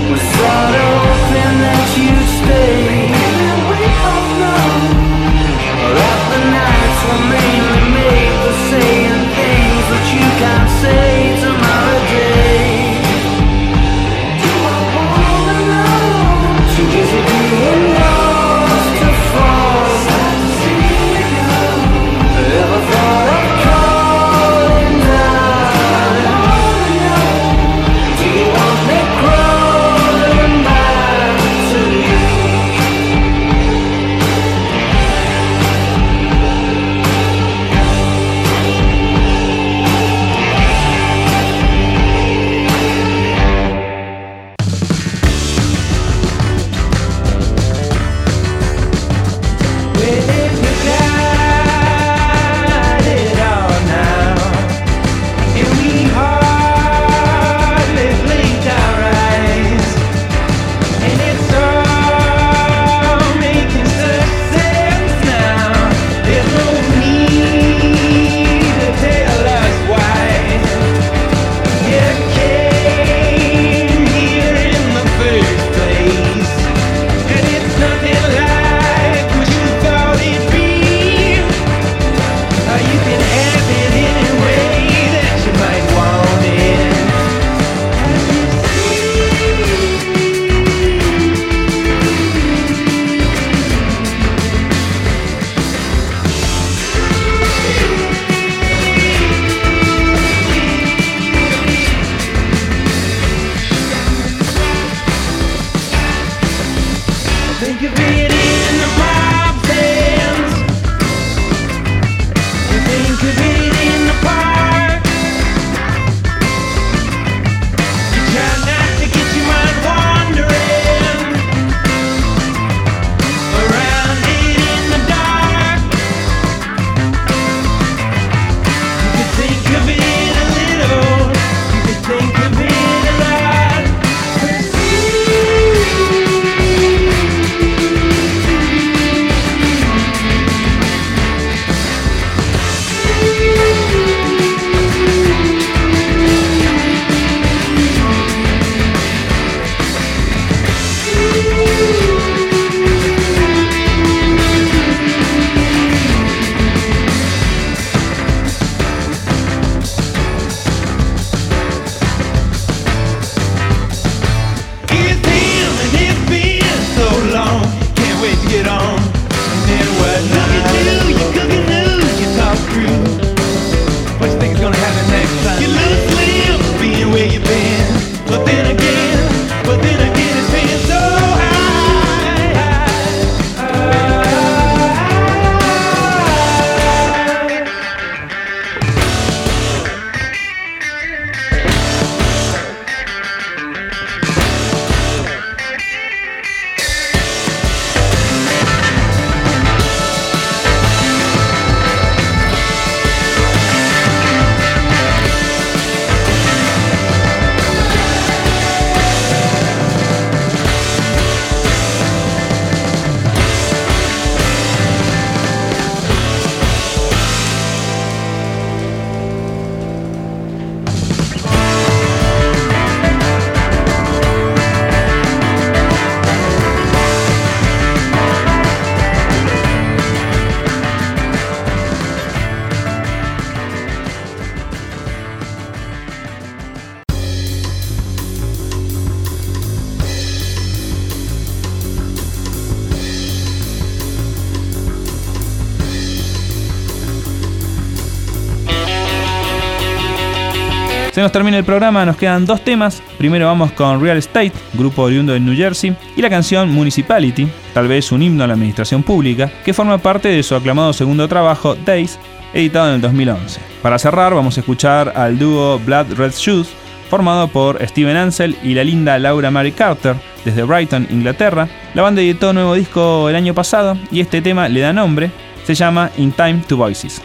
Se nos termina el programa, nos quedan dos temas. Primero vamos con Real Estate, grupo oriundo de New Jersey, y la canción Municipality, tal vez un himno a la administración pública, que forma parte de su aclamado segundo trabajo, Days, editado en el dos mil once. Para cerrar vamos a escuchar al dúo Blood Red Shoes, formado por Steven Ansell y la linda Laura Mary Carter, desde Brighton, Inglaterra. La banda editó un nuevo disco el año pasado y este tema le da nombre, se llama In Time to Voices.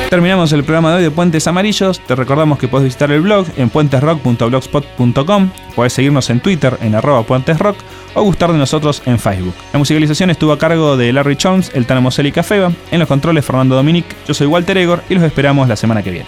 Terminamos el programa de hoy de Puentes Amarillos. Te recordamos que podés visitar el blog en puentesrock punto blogspot punto com. Podés seguirnos en Twitter en arroba puentesrock o gustar de nosotros en Facebook. La musicalización estuvo a cargo de Larry Jones, el Tano Mosel y Cafeba. En los controles Fernando Dominic. Yo soy Walter Egor y los esperamos la semana que viene.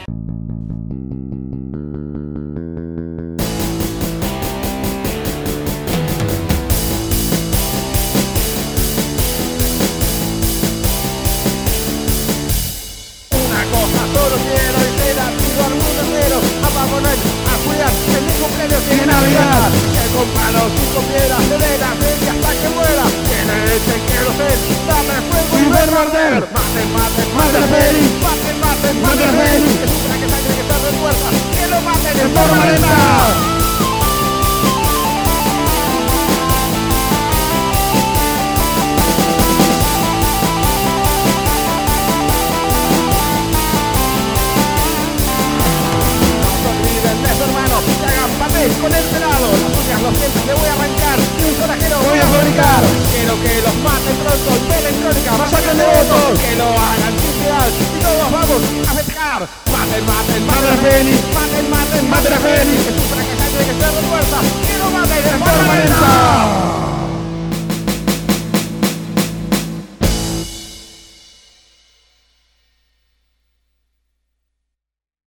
Con el pelado, las uñas, los dientes le voy a arrancar y un sonajero voy a fabricar. Quiero que los maten pronto de electrónica, masacren de votos, que lo hagan sin piedad y todos vamos a festejar. Maten, maten, maten a Félix, maten, maten, maten a Félix. Es un fracasaje que se refuerza, que lo maten de forma lenta.